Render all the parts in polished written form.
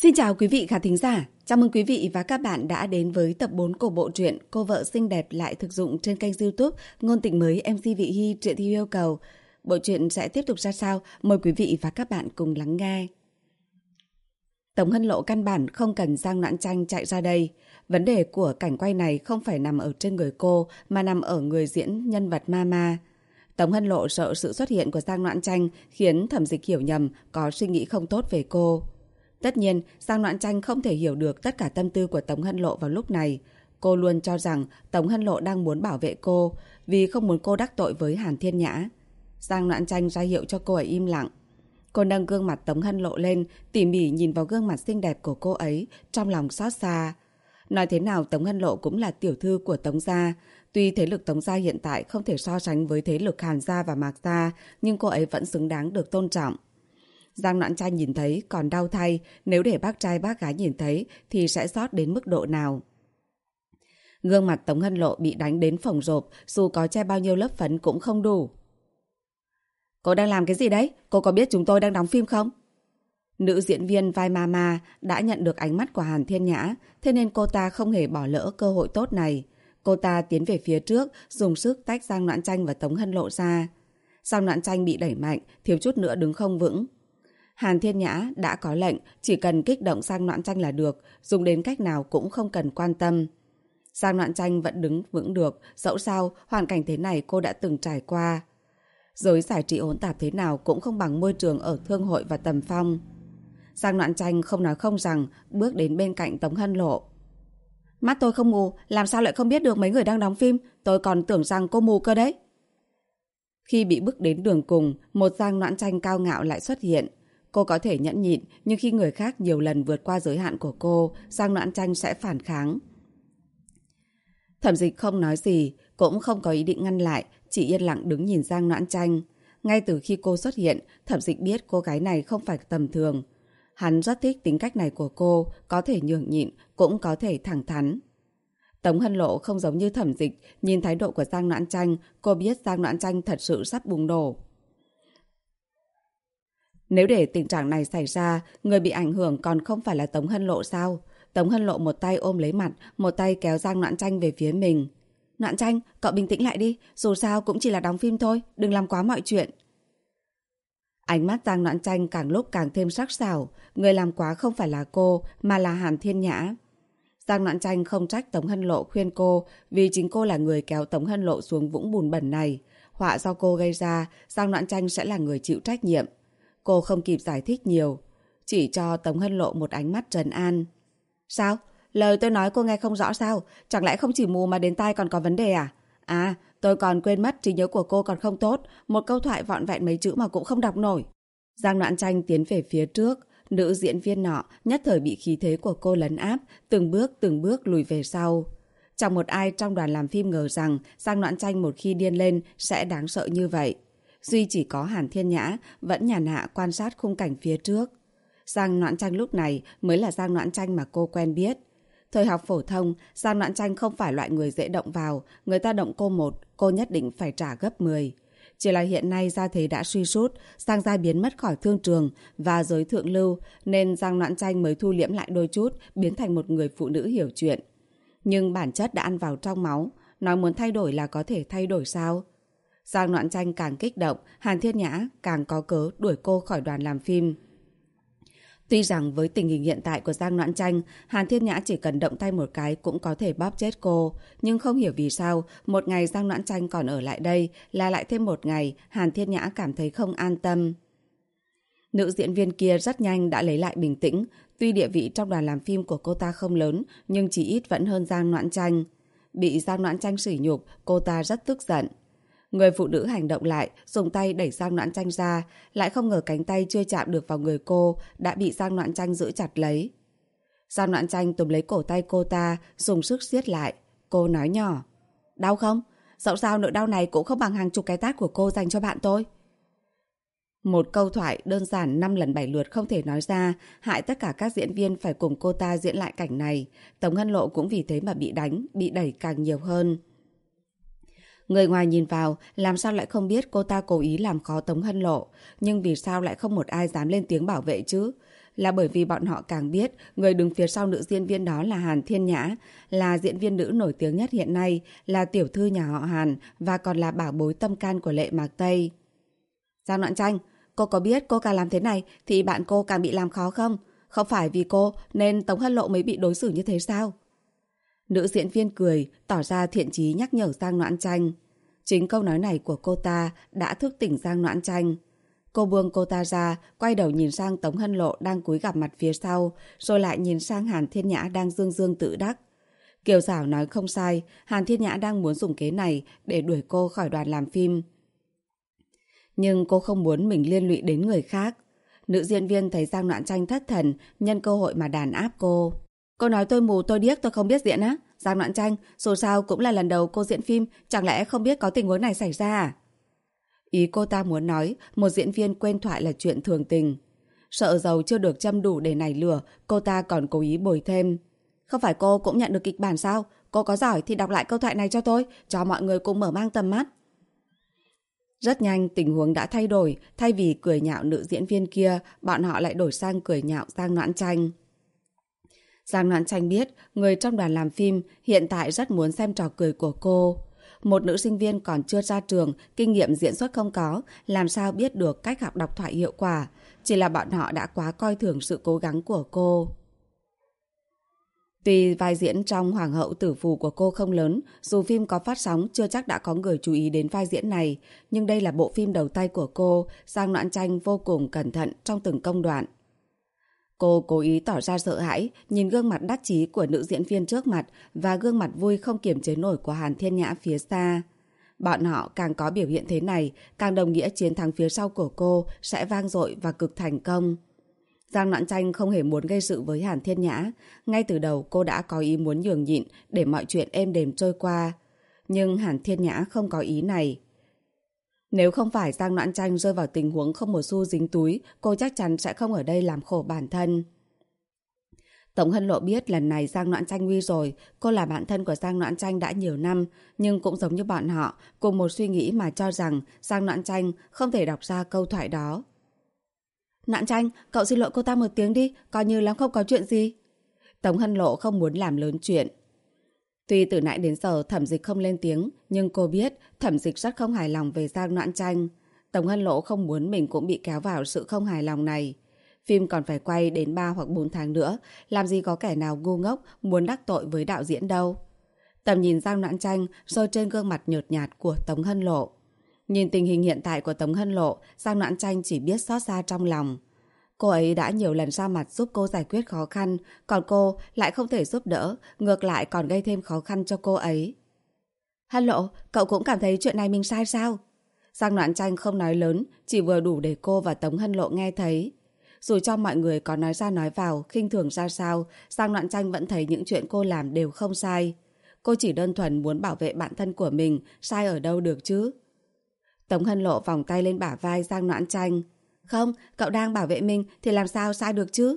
Xin chào quý vị khán thính giả, chào mừng quý vị và các bạn đã đến với tập 4 của bộ truyện Cô vợ xinh đẹp lại thực dụng trên kênh YouTube Ngôn tình mới MC Vị Hy truyện theo yêu cầu. Bộ truyện sẽ tiếp tục ra sao? Mời quý vị và các bạn cùng lắng nghe. Tống Hân Lộ căn bản không cần Giang Noãn Tranh chạy ra đây. Vấn đề của cảnh quay này không phải nằm ở trên người cô mà nằm ở người diễn nhân vật Mama. Tống Hân Lộ sợ sự xuất hiện của Giang Noãn Tranh khiến Thẩm Dịch hiểu nhầm, có suy nghĩ không tốt về cô. Tất nhiên, Giang Noãn Tranh không thể hiểu được tất cả tâm tư của Tống Hân Lộ vào lúc này. Cô luôn cho rằng Tống Hân Lộ đang muốn bảo vệ cô, vì không muốn cô đắc tội với Hàn Thiên Nhã. Giang Noãn Tranh ra hiệu cho cô ấy im lặng. Cô nâng gương mặt Tống Hân Lộ lên, tỉ mỉ nhìn vào gương mặt xinh đẹp của cô ấy, trong lòng xót xa. Nói thế nào Tống Hân Lộ cũng là tiểu thư của Tống gia. Tuy thế lực Tống gia hiện tại không thể so sánh với thế lực Hàn gia và Mạc gia, nhưng cô ấy vẫn xứng đáng được tôn trọng. Giang Noãn Tranh nhìn thấy còn đau thay, nếu để bác trai bác gái nhìn thấy thì sẽ xót đến mức độ nào. Gương mặt Tống Hân Lộ bị đánh đến phồng rộp, dù có che bao nhiêu lớp phấn cũng không đủ. Cô đang làm cái gì đấy? Cô có biết chúng tôi đang đóng phim không? Nữ diễn viên vai Mama đã nhận được ánh mắt của Hàn Thiên Nhã, thế nên cô ta không hề bỏ lỡ cơ hội tốt này. Cô ta tiến về phía trước, dùng sức tách Giang Noãn Tranh và Tống Hân Lộ ra. Giang Noãn Tranh bị đẩy mạnh, thiếu chút nữa đứng không vững. Hàn Thiên Nhã đã có lệnh, chỉ cần kích động Giang Noãn Tranh là được, dùng đến cách nào cũng không cần quan tâm. Giang Noãn Tranh vẫn đứng vững được, dẫu sao hoàn cảnh thế này cô đã từng trải qua. Giới giải trí hỗn tạp thế nào cũng không bằng môi trường ở Thương hội và Tầm Phong. Giang Noãn Tranh không nói không rằng, bước đến bên cạnh Tống Hân Lộ. Mắt tôi không mù, làm sao lại không biết được mấy người đang đóng phim, tôi còn tưởng rằng cô mù cơ đấy. Khi bị bước đến đường cùng, một Giang Noãn Tranh cao ngạo lại xuất hiện. Cô có thể nhẫn nhịn, nhưng khi người khác nhiều lần vượt qua giới hạn của cô, Giang Noãn Tranh sẽ phản kháng. Thẩm Dịch không nói gì, cũng không có ý định ngăn lại, chỉ yên lặng đứng nhìn Giang Noãn Tranh. Ngay từ khi cô xuất hiện, Thẩm Dịch biết cô gái này không phải tầm thường. Hắn rất thích tính cách này của cô, có thể nhường nhịn, cũng có thể thẳng thắn. Tống Hân Lộ không giống như Thẩm Dịch, nhìn thái độ của Giang Noãn Tranh, cô biết Giang Noãn Tranh thật sự sắp bùng nổ. Nếu để tình trạng này xảy ra, người bị ảnh hưởng còn không phải là Tống Hân Lộ sao? Tống Hân Lộ một tay ôm lấy mặt, một tay kéo Giang Noãn Tranh về phía mình. Noãn Tranh, cậu bình tĩnh lại đi, dù sao cũng chỉ là đóng phim thôi, đừng làm quá mọi chuyện. Ánh mắt Giang Noãn Tranh càng lúc càng thêm sắc sảo, người làm quá không phải là cô, mà là Hàn Thiên Nhã. Giang Noãn Tranh không trách Tống Hân Lộ khuyên cô, vì chính cô là người kéo Tống Hân Lộ xuống vũng bùn bẩn này. Họa do cô gây ra, Giang Noãn Tranh sẽ là người chịu trách nhiệm. Cô không kịp giải thích nhiều, chỉ cho Tống Hân Lộ một ánh mắt trấn an. Sao? Lời tôi nói cô nghe không rõ sao? Chẳng lẽ không chỉ mù mà đến tai còn có vấn đề à? À, tôi còn quên mất trí nhớ của cô còn không tốt, một câu thoại vọn vẹn mấy chữ mà cũng không đọc nổi. Giang Noãn Tranh tiến về phía trước, nữ diễn viên nọ nhất thời bị khí thế của cô lấn áp, từng bước lùi về sau. Chẳng một ai trong đoàn làm phim ngờ rằng Giang Noãn Tranh một khi điên lên sẽ đáng sợ như vậy. Duy chỉ có Hàn Thiên Nhã vẫn nhàn hạ quan sát khung cảnh phía trước. Giang Noãn Tranh lúc này mới là Giang Noãn Tranh mà cô quen biết. Thời học phổ thông, Giang Noãn Tranh không phải loại người dễ động vào, người ta động cô một, cô nhất định phải trả gấp 10. Chỉ là hiện nay gia thế đã suy sút, Giang gia biến mất khỏi thương trường và giới thượng lưu, nên Giang Noãn Tranh mới thu liễm lại đôi chút, biến thành một người phụ nữ hiểu chuyện. Nhưng bản chất đã ăn vào trong máu, nói muốn thay đổi là có thể thay đổi sao? Giang Noãn Tranh càng kích động, Hàn Thiên Nhã càng có cớ đuổi cô khỏi đoàn làm phim. Tuy rằng với tình hình hiện tại của Giang Noãn Tranh, Hàn Thiên Nhã chỉ cần động tay một cái cũng có thể bóp chết cô. Nhưng không hiểu vì sao, một ngày Giang Noãn Tranh còn ở lại đây, là lại thêm một ngày, Hàn Thiên Nhã cảm thấy không an tâm. Nữ diễn viên kia rất nhanh đã lấy lại bình tĩnh. Tuy địa vị trong đoàn làm phim của cô ta không lớn, nhưng chỉ ít vẫn hơn Giang Noãn Tranh. Bị Giang Noãn Tranh sỉ nhục, cô ta rất tức giận. Người phụ nữ hành động lại, dùng tay đẩy Giang Noãn Tranh ra, lại không ngờ cánh tay chưa chạm được vào người cô, đã bị Giang Noãn Tranh giữ chặt lấy. Giang Noãn Tranh túm lấy cổ tay cô ta, dùng sức siết lại. Cô nói nhỏ, đau không? Dẫu sao nỗi đau này cũng không bằng hàng chục cái tát của cô dành cho bạn tôi. Một câu thoại đơn giản 5 lần 7 lượt không thể nói ra, hại tất cả các diễn viên phải cùng cô ta diễn lại cảnh này. Tống Hân Lộ cũng vì thế mà bị đánh, bị đẩy càng nhiều hơn. Người ngoài nhìn vào, làm sao lại không biết cô ta cố ý làm khó Tống Hân Lộ, nhưng vì sao lại không một ai dám lên tiếng bảo vệ chứ? là bởi vì bọn họ càng biết người đứng phía sau nữ diễn viên đó là Hàn Thiên Nhã, là diễn viên nữ nổi tiếng nhất hiện nay, là tiểu thư nhà họ Hàn và còn là bảo bối tâm can của Lệ Mạc Tây. Giang Noãn Tranh, cô có biết cô càng làm thế này thì bạn cô càng bị làm khó không? Không phải vì cô nên Tống Hân Lộ mới bị đối xử như thế sao? Nữ diễn viên cười, tỏ ra thiện chí nhắc nhở Giang Noãn Tranh. Chính câu nói này của cô ta đã thức tỉnh Giang Noãn Tranh. Cô buông cô ta ra, quay đầu nhìn sang Tống Hân Lộ đang cúi gằm mặt phía sau, rồi lại nhìn sang Hàn Thiên Nhã đang dương dương tự đắc. Kiều Giảo nói không sai, Hàn Thiên Nhã đang muốn dùng kế này để đuổi cô khỏi đoàn làm phim. Nhưng cô không muốn mình liên lụy đến người khác. Nữ diễn viên thấy Giang Noãn Tranh thất thần, nhân cơ hội mà đàn áp cô. Cô nói tôi mù, tôi điếc, tôi không biết diễn á. Giang Noãn Tranh, dù sao cũng là lần đầu cô diễn phim, chẳng lẽ không biết có tình huống này xảy ra à? Ý cô ta muốn nói, một diễn viên quên thoại là chuyện thường tình. Sợ dầu chưa được châm đủ để nảy lửa, cô ta còn cố ý bồi thêm. Không phải cô cũng nhận được kịch bản sao? Cô có giỏi thì đọc lại câu thoại này cho tôi, cho mọi người cùng mở mang tầm mắt. Rất nhanh tình huống đã thay đổi, thay vì cười nhạo nữ diễn viên kia, bọn họ lại đổi sang cười nhạo Giang Noãn Tranh. Giang Noãn Tranh biết người trong đoàn làm phim hiện tại rất muốn xem trò cười của cô. Một nữ sinh viên còn chưa ra trường, kinh nghiệm diễn xuất không có, làm sao biết được cách học đọc thoại hiệu quả. Chỉ là bọn họ đã quá coi thường sự cố gắng của cô. Tuy vai diễn trong Hoàng hậu tử phù của cô không lớn, dù phim có phát sóng chưa chắc đã có người chú ý đến vai diễn này, nhưng đây là bộ phim đầu tay của cô, Giang Noãn Tranh vô cùng cẩn thận trong từng công đoạn. Cô cố ý tỏ ra sợ hãi, nhìn gương mặt đắc chí của nữ diễn viên trước mặt và gương mặt vui không kiềm chế nổi của Hàn Thiên Nhã phía xa. Bọn họ càng có biểu hiện thế này, càng đồng nghĩa chiến thắng phía sau của cô sẽ vang dội và cực thành công. Giang Noãn Tranh không hề muốn gây sự với Hàn Thiên Nhã. Ngay từ đầu cô đã có ý muốn nhường nhịn để mọi chuyện êm đềm trôi qua. Nhưng Hàn Thiên Nhã không có ý này. Nếu không phải Giang Noãn Tranh rơi vào tình huống không một xu dính túi, cô chắc chắn sẽ không ở đây làm khổ bản thân. Tống Hân Lộ biết lần này Giang Noãn Tranh nguy rồi. Cô là bạn thân của Giang Noãn Tranh đã nhiều năm, nhưng cũng giống như bọn họ, cùng một suy nghĩ mà cho rằng Giang Noãn Tranh không thể đọc ra câu thoại đó. Noãn Tranh, cậu xin lỗi cô ta một tiếng đi, coi như là không có chuyện gì. Tống Hân Lộ không muốn làm lớn chuyện. Tuy từ nãy đến giờ Thẩm Dịch không lên tiếng, nhưng cô biết Thẩm Dịch rất không hài lòng về Giang Noãn Tranh. Tống Hân Lộ không muốn mình cũng bị kéo vào sự không hài lòng này. Phim còn phải quay đến 3 hoặc 4 tháng nữa, làm gì có kẻ nào ngu ngốc muốn đắc tội với đạo diễn đâu. Tầm nhìn Giang Noãn Tranh rơi trên gương mặt nhợt nhạt của Tống Hân Lộ. Nhìn tình hình hiện tại của Tống Hân Lộ, Giang Noãn Tranh chỉ biết xót xa trong lòng. Cô ấy đã nhiều lần ra mặt giúp cô giải quyết khó khăn, còn cô lại không thể giúp đỡ, ngược lại còn gây thêm khó khăn cho cô ấy. Hân Lộ, cậu cũng cảm thấy chuyện này mình sai sao? Giang Noãn Tranh không nói lớn, chỉ vừa đủ để cô và Tống Hân Lộ nghe thấy. Dù cho mọi người có nói ra nói vào, khinh thường ra sao, Giang Noãn Tranh vẫn thấy những chuyện cô làm đều không sai. Cô chỉ đơn thuần muốn bảo vệ bản thân của mình, sai ở đâu được chứ? Tống Hân Lộ vòng tay lên bả vai Giang Noãn Tranh. Không, cậu đang bảo vệ mình thì làm sao sai được chứ?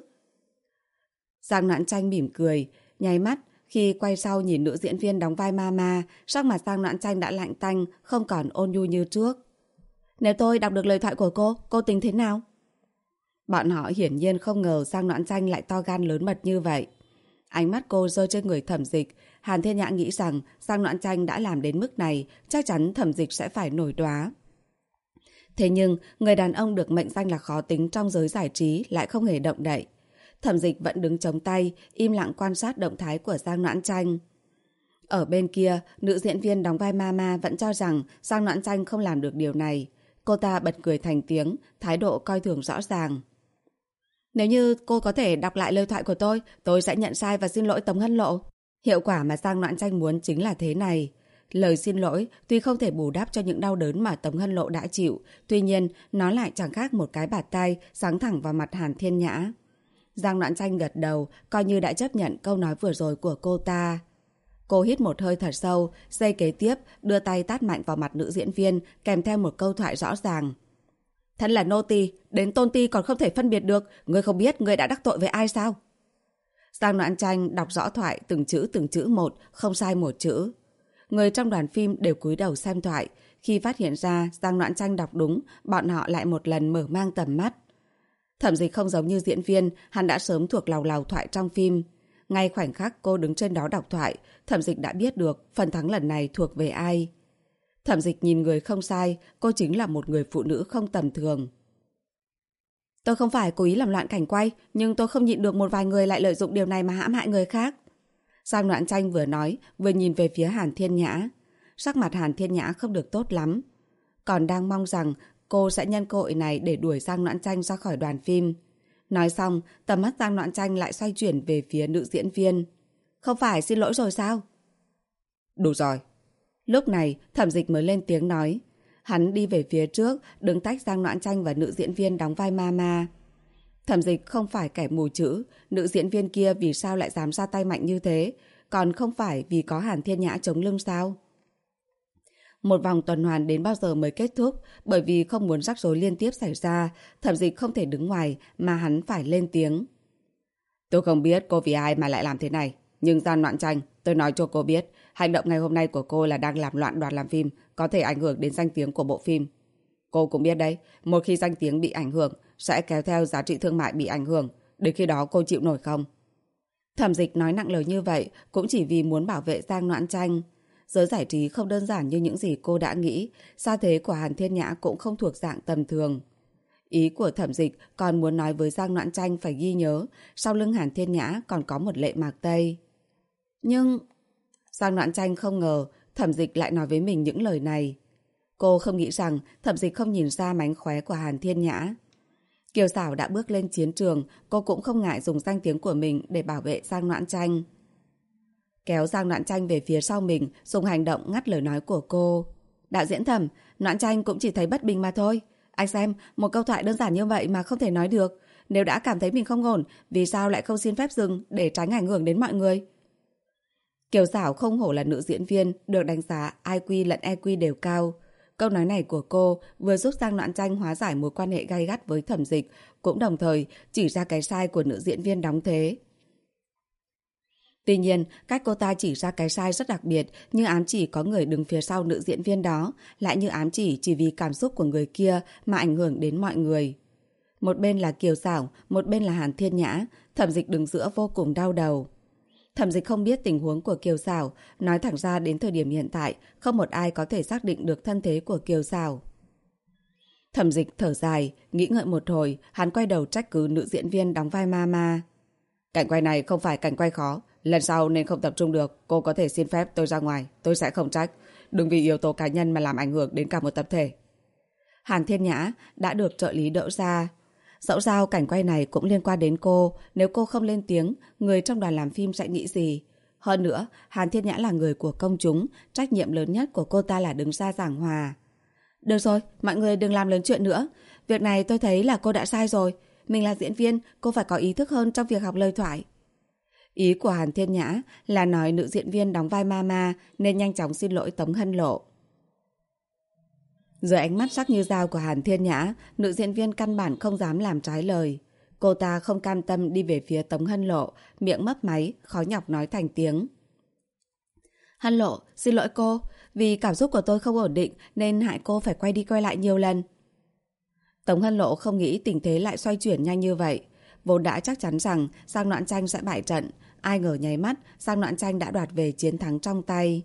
Giang Noãn Tranh mỉm cười, nháy mắt khi quay sau nhìn nữ diễn viên đóng vai Mama, sắc mặt Giang Noãn Tranh đã lạnh tanh, không còn ôn nhu như trước. Nếu tôi đọc được lời thoại của cô tính thế nào? Bọn họ hiển nhiên không ngờ Giang Noãn Tranh lại to gan lớn mật như vậy. Ánh mắt cô rơi trên người Thẩm Dịch. Hàn Thiên Nhã nghĩ rằng Giang Noãn Tranh đã làm đến mức này, chắc chắn Thẩm Dịch sẽ phải nổi đoá. Thế nhưng, người đàn ông được mệnh danh là khó tính trong giới giải trí lại không hề động đậy. Thẩm Dịch vẫn đứng chống tay, im lặng quan sát động thái của Giang Noãn Tranh. Ở bên kia, nữ diễn viên đóng vai Mama vẫn cho rằng Giang Noãn Tranh không làm được điều này. Cô ta bật cười thành tiếng, thái độ coi thường rõ ràng. Nếu như cô có thể đọc lại lời thoại của tôi sẽ nhận sai và xin lỗi Tống Hân Lộ. Hiệu quả mà Giang Noãn Tranh muốn chính là thế này. Lời xin lỗi tuy không thể bù đắp cho những đau đớn mà Tống Hân Lộ đã chịu, tuy nhiên nó lại chẳng khác một cái bạt tay giáng thẳng vào mặt Hàn Thiên Nhã. Giang Noãn Tranh gật đầu, coi như đã chấp nhận câu nói vừa rồi của cô ta. Cô hít một hơi thật sâu, giây kế tiếp đưa tay tát mạnh vào mặt nữ diễn viên, kèm theo một câu thoại rõ ràng. Thân là nô tỳ, đến tôn ti còn không thể phân biệt được, ngươi không biết ngươi đã đắc tội với ai sao? Giang Noãn Tranh đọc rõ thoại từng chữ một, không sai một chữ. Người trong đoàn phim đều cúi đầu xem thoại. Khi phát hiện ra Giang Noãn Tranh đọc đúng, bọn họ lại một lần mở mang tầm mắt. Thẩm Dịch không giống như diễn viên, hắn đã sớm thuộc lầu lầu thoại trong phim. Ngay khoảnh khắc cô đứng trên đó đọc thoại, Thẩm Dịch đã biết được phần thắng lần này thuộc về ai. Thẩm Dịch nhìn người không sai, cô chính là một người phụ nữ không tầm thường. Tôi không phải cố ý làm loạn cảnh quay, nhưng tôi không nhịn được một vài người lại lợi dụng điều này mà hãm hại người khác. Giang Noãn Tranh vừa nói, vừa nhìn về phía Hàn Thiên Nhã. Sắc mặt Hàn Thiên Nhã không được tốt lắm. Còn đang mong rằng cô sẽ nhân cơ hội này để đuổi Giang Noãn Tranh ra khỏi đoàn phim. Nói xong, tầm mắt Giang Noãn Tranh lại xoay chuyển về phía nữ diễn viên. Không phải xin lỗi rồi sao? Đủ rồi. Lúc này, Thẩm Dịch mới lên tiếng nói. Hắn đi về phía trước, đứng tách Giang Noãn Tranh và nữ diễn viên đóng vai Mama. Thẩm Dịch không phải kẻ mù chữ, nữ diễn viên kia vì sao lại dám ra tay mạnh như thế, còn không phải vì có Hàn Thiên Nhã chống lưng sao? Một vòng tuần hoàn đến bao giờ mới kết thúc, bởi vì không muốn rắc rối liên tiếp xảy ra, Thẩm Dịch không thể đứng ngoài mà hắn phải lên tiếng. Tôi không biết cô vì ai mà lại làm thế này, nhưng Giang Noãn Tranh, tôi nói cho cô biết, hành động ngày hôm nay của cô là đang làm loạn đoàn làm phim, có thể ảnh hưởng đến danh tiếng của bộ phim. Cô cũng biết đấy, một khi danh tiếng bị ảnh hưởng, sẽ kéo theo giá trị thương mại bị ảnh hưởng. Đến khi đó cô chịu nổi không? Thẩm Dịch nói nặng lời như vậy cũng chỉ vì muốn bảo vệ Giang Noãn Tranh. Giới giải trí không đơn giản như những gì cô đã nghĩ, gia thế của Hàn Thiên Nhã cũng không thuộc dạng tầm thường. Ý của Thẩm Dịch còn muốn nói với Giang Noãn Tranh phải ghi nhớ, sau lưng Hàn Thiên Nhã còn có một Lệ Mạc Tây. Nhưng Giang Noãn Tranh không ngờ Thẩm Dịch lại nói với mình những lời này. Cô không nghĩ rằng Thẩm Dịch không nhìn ra mánh khóe của Hàn Thiên Nhã. Kiều Xảo đã bước lên chiến trường, cô cũng không ngại dùng danh tiếng của mình để bảo vệ Giang Noãn Tranh. Kéo Giang Noãn Tranh về phía sau mình, dùng hành động ngắt lời nói của cô. Đạo diễn Thẩm, Noãn Tranh cũng chỉ thấy bất bình mà thôi. Anh xem, một câu thoại đơn giản như vậy mà không thể nói được. Nếu đã cảm thấy mình không ổn, vì sao lại không xin phép dừng để tránh ảnh hưởng đến mọi người? Kiều Xảo không hổ là nữ diễn viên, được đánh giá IQ lẫn EQ đều cao. Câu nói này của cô vừa giúp Giang Noãn Tranh hóa giải mối quan hệ gay gắt với Thẩm Dịch, cũng đồng thời chỉ ra cái sai của nữ diễn viên đóng thế. Tuy nhiên, cách cô ta chỉ ra cái sai rất đặc biệt, như ám chỉ có người đứng phía sau nữ diễn viên đó, lại như ám chỉ vì cảm xúc của người kia mà ảnh hưởng đến mọi người. Một bên là Kiều Xảo, một bên là Hàn Thiên Nhã, Thẩm Dịch đứng giữa vô cùng đau đầu. Thẩm Dịch không biết tình huống của Kiều Xảo, nói thẳng ra đến thời điểm hiện tại, không một ai có thể xác định được thân thế của Kiều Xảo. Thẩm Dịch thở dài, nghĩ ngợi một hồi, hắn quay đầu trách cứ nữ diễn viên đóng vai Mama. Cảnh quay này không phải cảnh quay khó, lần sau nên không tập trung được, cô có thể xin phép tôi ra ngoài, tôi sẽ không trách. Đừng vì yếu tố cá nhân mà làm ảnh hưởng đến cả một tập thể. Hàn Thiên Nhã đã được trợ lý đỡ ra. Dẫu sao cảnh quay này cũng liên quan đến cô, nếu cô không lên tiếng, người trong đoàn làm phim sẽ nghĩ gì? Hơn nữa, Hàn Thiên Nhã là người của công chúng, trách nhiệm lớn nhất của cô ta là đứng ra giảng hòa. Được rồi, mọi người đừng làm lớn chuyện nữa. Việc này tôi thấy là cô đã sai rồi. Mình là diễn viên, cô phải có ý thức hơn trong việc học lời thoại. Ý của Hàn Thiên Nhã là nói nữ diễn viên đóng vai Mama nên nhanh chóng xin lỗi Tống Hân Lộ. Dưới ánh mắt sắc như dao của Hàn Thiên Nhã, nữ diễn viên căn bản không dám làm trái lời. Cô ta không cam tâm đi về phía Tống Hân Lộ, miệng mấp máy, khó nhọc nói thành tiếng. Hân Lộ, xin lỗi cô, vì cảm xúc của tôi không ổn định nên hại cô phải quay đi quay lại nhiều lần. Tống Hân Lộ không nghĩ tình thế lại xoay chuyển nhanh như vậy. Vốn đã chắc chắn rằng Giang Noãn Tranh sẽ bại trận, ai ngờ nháy mắt Giang Noãn Tranh đã đoạt về chiến thắng trong tay.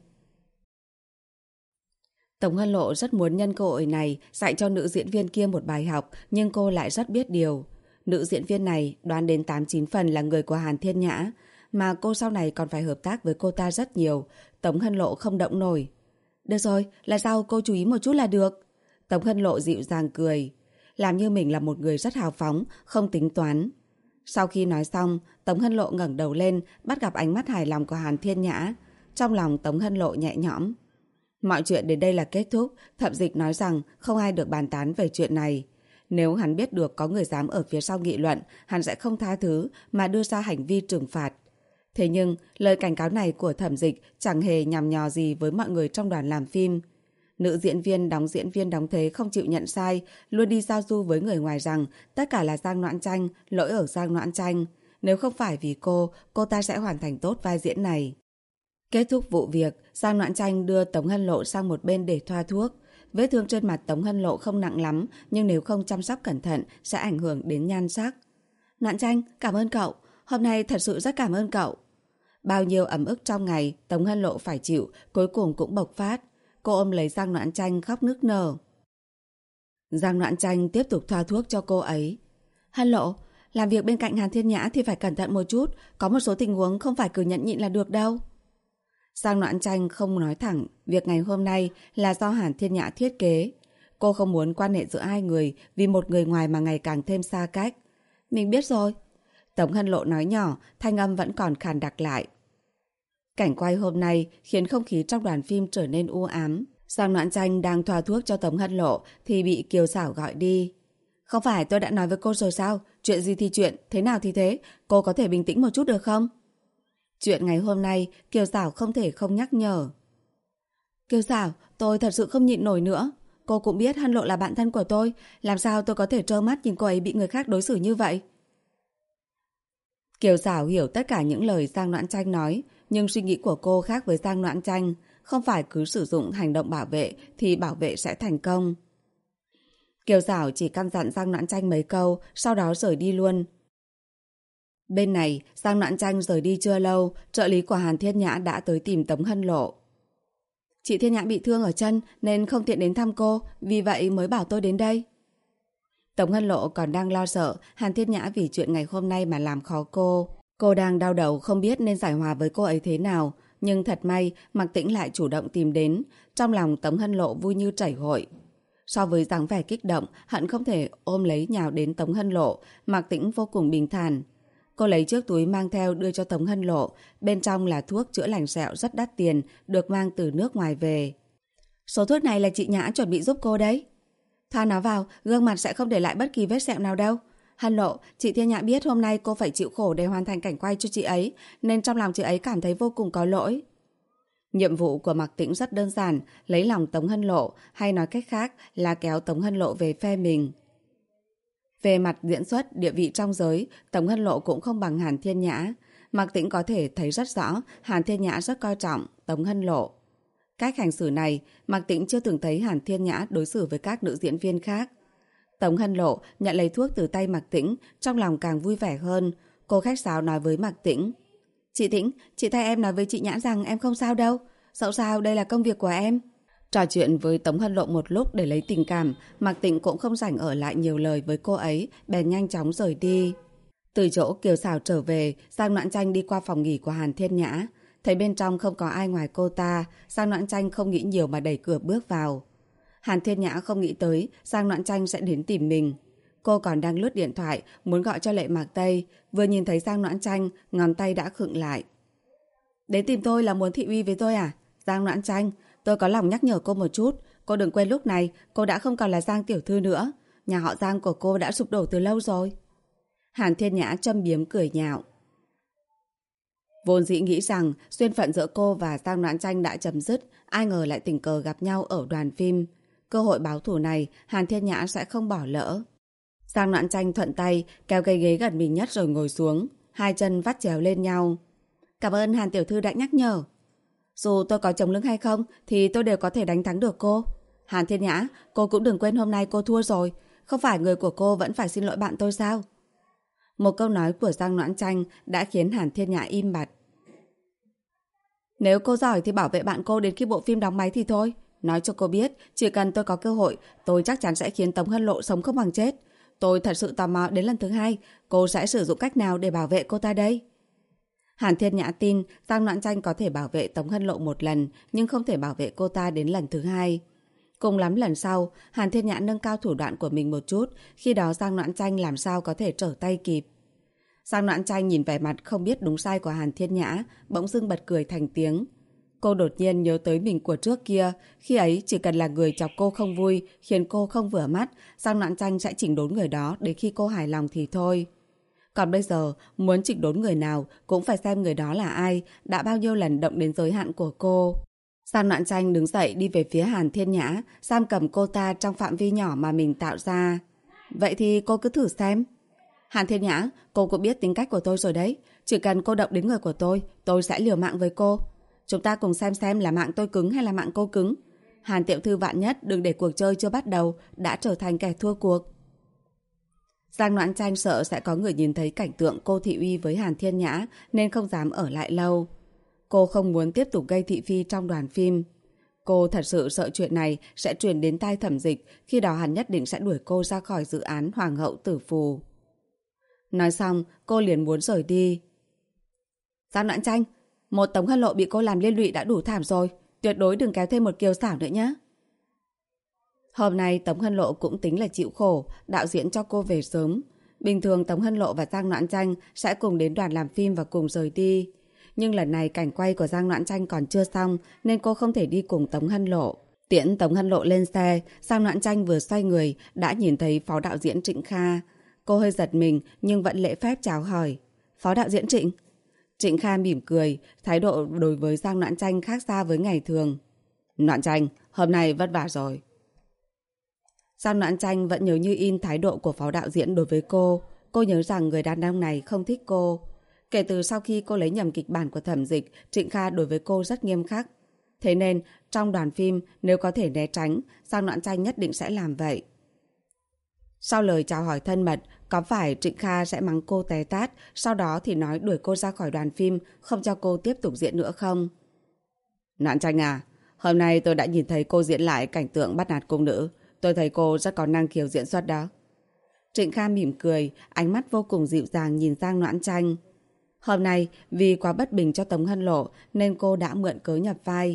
Tống Hân Lộ rất muốn nhân cơ hội này dạy cho nữ diễn viên kia một bài học, nhưng cô lại rất biết điều. Nữ diễn viên này đoán đến 8-9 phần là người của Hàn Thiên Nhã, mà cô sau này còn phải hợp tác với cô ta rất nhiều. Tống Hân Lộ không động nổi. Được rồi, là sao cô chú ý một chút là được. Tống Hân Lộ dịu dàng cười, làm như mình là một người rất hào phóng, không tính toán. Sau khi nói xong, Tống Hân Lộ ngẩng đầu lên, bắt gặp ánh mắt hài lòng của Hàn Thiên Nhã. Trong lòng Tống Hân Lộ nhẹ nhõm. Mọi chuyện đến đây là kết thúc. Thẩm Dịch nói rằng không ai được bàn tán về chuyện này. Nếu hắn biết được có người dám ở phía sau nghị luận, hắn sẽ không tha thứ mà đưa ra hành vi trừng phạt. Thế nhưng, lời cảnh cáo này của Thẩm Dịch chẳng hề nhằm nhò gì với mọi người trong đoàn làm phim. Nữ diễn viên đóng thế không chịu nhận sai, luôn đi giao du với người ngoài rằng tất cả là Giang Noãn Tranh, lỗi ở Giang Noãn Tranh. Nếu không phải vì cô ta sẽ hoàn thành tốt vai diễn này. Kết thúc vụ việc, Giang Noãn Tranh đưa Tống Hân Lộ sang một bên để thoa thuốc. Vết thương trên mặt Tống Hân Lộ không nặng lắm, nhưng nếu không chăm sóc cẩn thận sẽ ảnh hưởng đến nhan sắc. Noãn Tranh, cảm ơn cậu. Hôm nay thật sự rất cảm ơn cậu. Bao nhiêu ấm ức trong ngày Tống Hân Lộ phải chịu, cuối cùng cũng bộc phát. Cô ôm lấy Giang Noãn Tranh khóc nức nở. Giang Noãn Tranh tiếp tục thoa thuốc cho cô ấy. Hân Lộ, làm việc bên cạnh Hàn Thiên Nhã thì phải cẩn thận một chút. Có một số tình huống không phải cứ nhẫn nhịn là được đâu. Giang Noãn Tranh không nói thẳng, việc ngày hôm nay là do Hàn Thiên Nhã thiết kế. Cô không muốn quan hệ giữa hai người vì một người ngoài mà ngày càng thêm xa cách. Mình biết rồi. Tống Hân Lộ nói nhỏ, thanh âm vẫn còn khàn đặc lại. Cảnh quay hôm nay khiến không khí trong đoàn phim trở nên u ám. Giang Noãn Tranh đang thoa thuốc cho Tống Hân Lộ thì bị Kiều Xảo gọi đi. Không phải tôi đã nói với cô rồi sao? Chuyện gì thì chuyện, thế nào thì thế. Cô có thể bình tĩnh một chút được không? Chuyện ngày hôm nay Kiều Xảo không thể không nhắc nhở. Kiều Xảo, tôi thật sự không nhịn nổi nữa. Cô cũng biết Hân Lộ là bạn thân của tôi. Làm sao tôi có thể trơ mắt nhìn cô ấy bị người khác đối xử như vậy? Kiều Xảo hiểu tất cả những lời Giang Noãn Tranh nói, nhưng suy nghĩ của cô khác với Giang Noãn Tranh. Không phải cứ sử dụng hành động bảo vệ thì bảo vệ sẽ thành công. Kiều Xảo chỉ căn dặn Giang Noãn Tranh mấy câu, sau đó rời đi luôn. Bên này, Giang Noãn Tranh rời đi chưa lâu, trợ lý của Hàn Thiên Nhã đã tới tìm Tống Hân Lộ. Chị Thiên Nhã bị thương ở chân nên không tiện đến thăm cô, vì vậy mới bảo tôi đến đây. Tống Hân Lộ còn đang lo sợ Hàn Thiên Nhã vì chuyện ngày hôm nay mà làm khó cô. Cô đang đau đầu không biết nên giải hòa với cô ấy thế nào, nhưng thật may Mạc Tĩnh lại chủ động tìm đến. Trong lòng Tống Hân Lộ vui như chảy hội. So với dáng vẻ kích động, hận không thể ôm lấy nhào đến Tống Hân Lộ, Mạc Tĩnh vô cùng bình thản. Cô lấy chiếc túi mang theo đưa cho Tống Hân Lộ, bên trong là thuốc chữa lành sẹo rất đắt tiền, được mang từ nước ngoài về. Số thuốc này là chị Nhã chuẩn bị giúp cô đấy. Thoa nó vào, gương mặt sẽ không để lại bất kỳ vết sẹo nào đâu. Hân Lộ, chị Thiên Nhã biết hôm nay cô phải chịu khổ để hoàn thành cảnh quay cho chị ấy, nên trong lòng chị ấy cảm thấy vô cùng có lỗi. Nhiệm vụ của Mạc Tĩnh rất đơn giản, lấy lòng Tống Hân Lộ, hay nói cách khác là kéo Tống Hân Lộ về phe mình. Về mặt diễn xuất, địa vị trong giới, Tống Hân Lộ cũng không bằng Hàn Thiên Nhã. Mạc Tĩnh có thể thấy rất rõ Hàn Thiên Nhã rất coi trọng Tống Hân Lộ. Cách hành xử này, Mạc Tĩnh chưa từng thấy Hàn Thiên Nhã đối xử với các nữ diễn viên khác. Tống Hân Lộ nhận lấy thuốc từ tay Mạc Tĩnh, trong lòng càng vui vẻ hơn. Cô khách sáo nói với Mạc Tĩnh. Chị Tĩnh, chị thay em nói với chị Nhã rằng em không sao đâu. Dẫu sao đây là công việc của em. Trò chuyện với Tống Hân Lộ một lúc để lấy tình cảm, Mạc Tĩnh cũng không rảnh ở lại nhiều lời với cô ấy, bèn nhanh chóng rời đi. Từ chỗ Kiều Xảo trở về, Giang Noãn Tranh đi qua phòng nghỉ của Hàn Thiên Nhã. Thấy bên trong không có ai ngoài cô ta, Giang Noãn Tranh không nghĩ nhiều mà đẩy cửa bước vào. Hàn Thiên Nhã không nghĩ tới Giang Noãn Tranh sẽ đến tìm mình. Cô còn đang lướt điện thoại, muốn gọi cho Lệ Mạc Tây, vừa nhìn thấy Giang Noãn Tranh, ngón tay đã khựng lại. Đến tìm tôi là muốn thị uy với tôi à? Giang Noãn Tranh, tôi có lòng nhắc nhở cô một chút. Cô đừng quên lúc này cô đã không còn là Giang tiểu thư nữa. Nhà họ Giang của cô đã sụp đổ từ lâu rồi. Hàn Thiên Nhã châm biếm cười nhạo. Vốn dĩ nghĩ rằng duyên phận giữa cô và Giang Noãn Tranh đã chấm dứt, ai ngờ lại tình cờ gặp nhau ở đoàn phim. Cơ hội báo thù này Hàn Thiên Nhã sẽ không bỏ lỡ. Giang Noãn Tranh thuận tay kéo cái ghế gần mình nhất rồi ngồi xuống, hai chân vắt chéo lên nhau. Cảm ơn Hàn tiểu thư đã nhắc nhở. Dù tôi có chống lưng hay không thì tôi đều có thể đánh thắng được cô. Hàn Thiên Nhã, cô cũng đừng quên hôm nay cô thua rồi. Không phải người của cô vẫn phải xin lỗi bạn tôi sao? Một câu nói của Giang Noãn Tranh đã khiến Hàn Thiên Nhã im bặt. Nếu cô giỏi thì bảo vệ bạn cô đến khi bộ phim đóng máy thì thôi. Nói cho cô biết, chỉ cần tôi có cơ hội, tôi chắc chắn sẽ khiến Tống Hân Lộ sống không bằng chết. Tôi thật sự tò mò đến lần thứ hai, cô sẽ sử dụng cách nào để bảo vệ cô ta đây? Hàn Thiên Nhã tin Giang Noãn Tranh có thể bảo vệ Tống Hân Lộ một lần, nhưng không thể bảo vệ cô ta đến lần thứ hai. Cùng lắm lần sau, Hàn Thiên Nhã nâng cao thủ đoạn của mình một chút, khi đó Giang Noãn Tranh làm sao có thể trở tay kịp. Giang Noãn Tranh nhìn vẻ mặt không biết đúng sai của Hàn Thiên Nhã, bỗng dưng bật cười thành tiếng. Cô đột nhiên nhớ tới mình của trước kia, khi ấy chỉ cần là người chọc cô không vui, khiến cô không vừa mắt, Giang Noãn Tranh sẽ chỉnh đốn người đó đến khi cô hài lòng thì thôi. Còn bây giờ, muốn chỉnh đốn người nào cũng phải xem người đó là ai, đã bao nhiêu lần động đến giới hạn của cô. Giang Noãn Tranh đứng dậy đi về phía Hàn Thiên Nhã, giam cầm cô ta trong phạm vi nhỏ mà mình tạo ra. Vậy thì cô cứ thử xem. Hàn Thiên Nhã, cô cũng biết tính cách của tôi rồi đấy. Chỉ cần cô động đến người của tôi sẽ liều mạng với cô. Chúng ta cùng xem là mạng tôi cứng hay là mạng cô cứng. Hàn tiểu thư vạn nhất đừng để cuộc chơi chưa bắt đầu đã trở thành kẻ thua cuộc. Giang Noãn Tranh sợ sẽ có người nhìn thấy cảnh tượng cô thị uy với Hàn Thiên Nhã nên không dám ở lại lâu. Cô không muốn tiếp tục gây thị phi trong đoàn phim. Cô thật sự sợ chuyện này sẽ truyền đến tai Thẩm Dịch, khi đó hắn nhất định sẽ đuổi cô ra khỏi dự án Hoàng hậu Tử Phù. Nói xong, cô liền muốn rời đi. Giang Noãn Tranh, một Tống Hân Lộ bị cô làm liên lụy đã đủ thảm rồi, tuyệt đối đừng kéo thêm một Kiều Xảo nữa nhé. Hôm nay Tống Hân Lộ cũng tính là chịu khổ, đạo diễn cho cô về sớm. Bình thường Tống Hân Lộ và Giang Noãn Tranh sẽ cùng đến đoàn làm phim và cùng rời đi. Nhưng lần này cảnh quay của Giang Noãn Tranh còn chưa xong nên cô không thể đi cùng Tống Hân Lộ. Tiễn Tống Hân Lộ lên xe, Giang Noãn Tranh vừa xoay người đã nhìn thấy phó đạo diễn Trịnh Kha. Cô hơi giật mình nhưng vẫn lễ phép chào hỏi. Phó đạo diễn Trịnh. Trịnh Kha mỉm cười, thái độ đối với Giang Noãn Tranh khác xa với ngày thường. Noãn Tranh, hôm nay vất vả rồi. Giang Noãn Tranh vẫn nhớ như in thái độ của phó đạo diễn đối với cô. Cô nhớ rằng người đàn ông này không thích cô. Kể từ sau khi cô lấy nhầm kịch bản của Thẩm Dịch, Trịnh Kha đối với cô rất nghiêm khắc. Thế nên, trong đoàn phim, nếu có thể né tránh, Giang Noãn Tranh nhất định sẽ làm vậy. Sau lời chào hỏi thân mật, có phải Trịnh Kha sẽ mắng cô té tát, sau đó thì nói đuổi cô ra khỏi đoàn phim, không cho cô tiếp tục diễn nữa không? Noãn Tranh à, hôm nay tôi đã nhìn thấy cô diễn lại cảnh tượng bắt nạt cung nữ. Tôi thấy cô rất có năng khiếu diễn xuất đó. Trịnh Kha mỉm cười, ánh mắt vô cùng dịu dàng nhìn Giang Noãn Tranh. Hôm nay, vì quá bất bình cho Tống Hân Lộ nên cô đã mượn cớ nhập vai.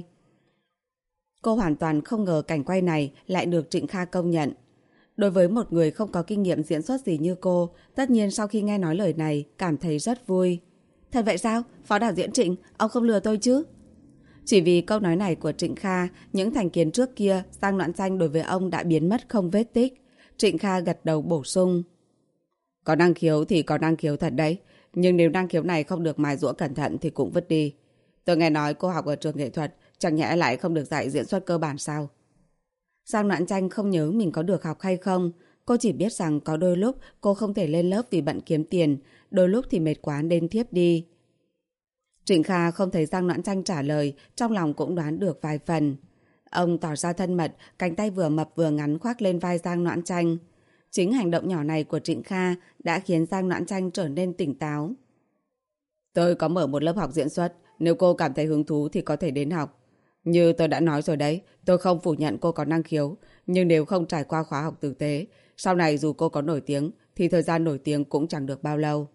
Cô hoàn toàn không ngờ cảnh quay này lại được Trịnh Kha công nhận. Đối với một người không có kinh nghiệm diễn xuất gì như cô, tất nhiên sau khi nghe nói lời này, cảm thấy rất vui. Thật vậy sao? Phó đạo diễn Trịnh, ông không lừa tôi chứ? Chỉ vì câu nói này của Trịnh Kha, những thành kiến trước kia, Giang Noãn Tranh đối với ông đã biến mất không vết tích. Trịnh Kha gật đầu bổ sung. Có năng khiếu thì có năng khiếu thật đấy, nhưng nếu năng khiếu này không được mài giũa cẩn thận thì cũng vứt đi. Tôi nghe nói cô học ở trường nghệ thuật, chẳng nhẽ lại không được dạy diễn xuất cơ bản sao? Giang Noãn Tranh không nhớ mình có được học hay không. Cô chỉ biết rằng có đôi lúc cô không thể lên lớp vì bận kiếm tiền, đôi lúc thì mệt quá nên thiếp đi. Trịnh Kha không thấy Giang Noãn Tranh trả lời, trong lòng cũng đoán được vài phần. Ông tỏ ra thân mật, cánh tay vừa mập vừa ngắn khoác lên vai Giang Noãn Tranh. Chính hành động nhỏ này của Trịnh Kha đã khiến Giang Noãn Tranh trở nên tỉnh táo. Tôi có mở một lớp học diễn xuất, nếu cô cảm thấy hứng thú thì có thể đến học. Như tôi đã nói rồi đấy, tôi không phủ nhận cô có năng khiếu, nhưng nếu không trải qua khóa học tử tế, sau này dù cô có nổi tiếng, thì thời gian nổi tiếng cũng chẳng được bao lâu.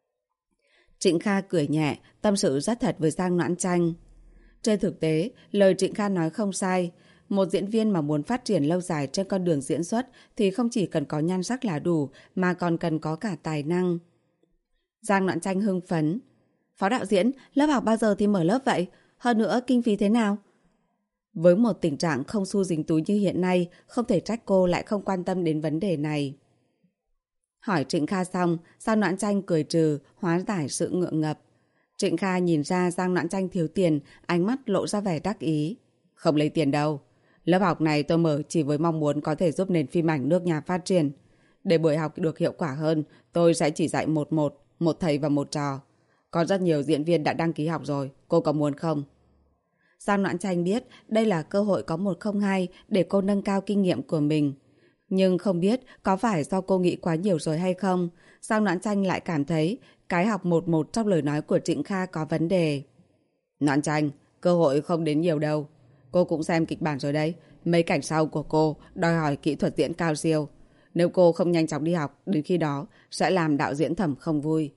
Trịnh Kha cười nhẹ, tâm sự rất thật với Giang Noãn Tranh. Trên thực tế, lời Trịnh Kha nói không sai. Một diễn viên mà muốn phát triển lâu dài trên con đường diễn xuất thì không chỉ cần có nhan sắc là đủ, mà còn cần có cả tài năng. Giang Noãn Tranh hưng phấn. Phó đạo diễn, lớp học bao giờ thì mở lớp vậy? Hơn nữa, kinh phí thế nào? Với một tình trạng không xu dính túi như hiện nay, không thể trách cô lại không quan tâm đến vấn đề này. Hỏi Trịnh Kha xong, Giang Noãn Tranh cười trừ, hóa giải sự ngượng ngập. Trịnh Kha nhìn ra Giang Noãn Tranh thiếu tiền, ánh mắt lộ ra vẻ đắc ý. Không lấy tiền đâu. Lớp học này tôi mở chỉ với mong muốn có thể giúp nền phim ảnh nước nhà phát triển. Để buổi học được hiệu quả hơn, tôi sẽ chỉ dạy một thầy và một trò. Có rất nhiều diễn viên đã đăng ký học rồi, cô có muốn không? Giang Noãn Tranh biết đây là cơ hội có 102 để cô nâng cao kinh nghiệm của mình. Nhưng không biết có phải do cô nghĩ quá nhiều rồi hay không, Giang Noãn Tranh lại cảm thấy cái học 11 trong lời nói của Trịnh Kha có vấn đề. Noãn Tranh, cơ hội không đến nhiều đâu. Cô cũng xem kịch bản rồi đấy. Mấy cảnh sau của cô đòi hỏi kỹ thuật diễn cao siêu. Nếu cô không nhanh chóng đi học, đến khi đó sẽ làm đạo diễn Thẩm không vui.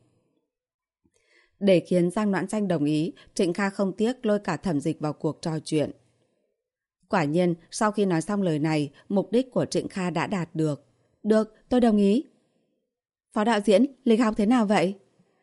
Để khiến Giang Noãn Tranh đồng ý, Trịnh Kha không tiếc lôi cả Thẩm Dịch vào cuộc trò chuyện. Quả nhiên, sau khi nói xong lời này, mục đích của Trịnh Kha đã đạt được. Được, tôi đồng ý. Phó đạo diễn, lịch học thế nào vậy?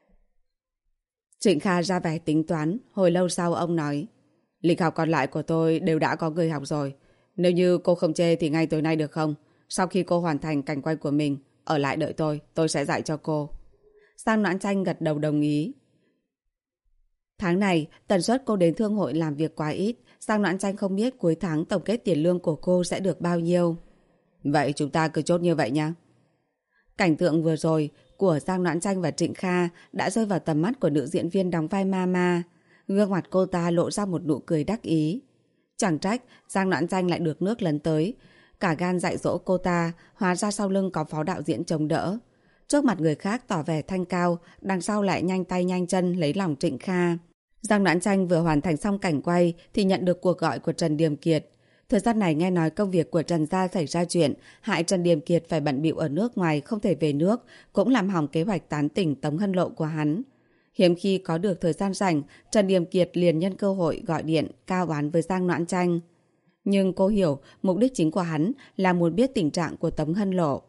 Trịnh Kha ra vẻ tính toán, hồi lâu sau ông nói. Lịch học còn lại của tôi đều đã có người học rồi. Nếu như cô không chê thì ngay tối nay được không? Sau khi cô hoàn thành cảnh quay của mình, ở lại đợi tôi sẽ dạy cho cô. Giang Noãn Tranh gật đầu đồng ý. Tháng này, tần suất cô đến thương hội làm việc quá ít. Giang Noãn Tranh không biết cuối tháng tổng kết tiền lương của cô sẽ được bao nhiêu. Vậy chúng ta cứ chốt như vậy nha. Cảnh tượng vừa rồi của Giang Noãn Tranh và Trịnh Kha đã rơi vào tầm mắt của nữ diễn viên đóng vai Mama. Gương mặt cô ta lộ ra một nụ cười đắc ý. Chẳng trách Giang Noãn Tranh lại được nước lấn tới. Cả gan dạy dỗ cô ta, hóa ra sau lưng có phó đạo diễn chống đỡ. Trước mặt người khác tỏ vẻ thanh cao, đằng sau lại nhanh tay nhanh chân lấy lòng Trịnh Kha. Giang Noãn Tranh vừa hoàn thành xong cảnh quay thì nhận được cuộc gọi của Trần Điềm Kiệt. Thời gian này nghe nói công việc của Trần gia xảy ra chuyện, hại Trần Điềm Kiệt phải bận bịu ở nước ngoài không thể về nước, cũng làm hỏng kế hoạch tán tỉnh Tống Hân Lộ của hắn. Hiếm khi có được thời gian rảnh, Trần Điềm Kiệt liền nhân cơ hội gọi điện cao oán với Giang Noãn Tranh. Nhưng cô hiểu mục đích chính của hắn là muốn biết tình trạng của Tống Hân Lộ.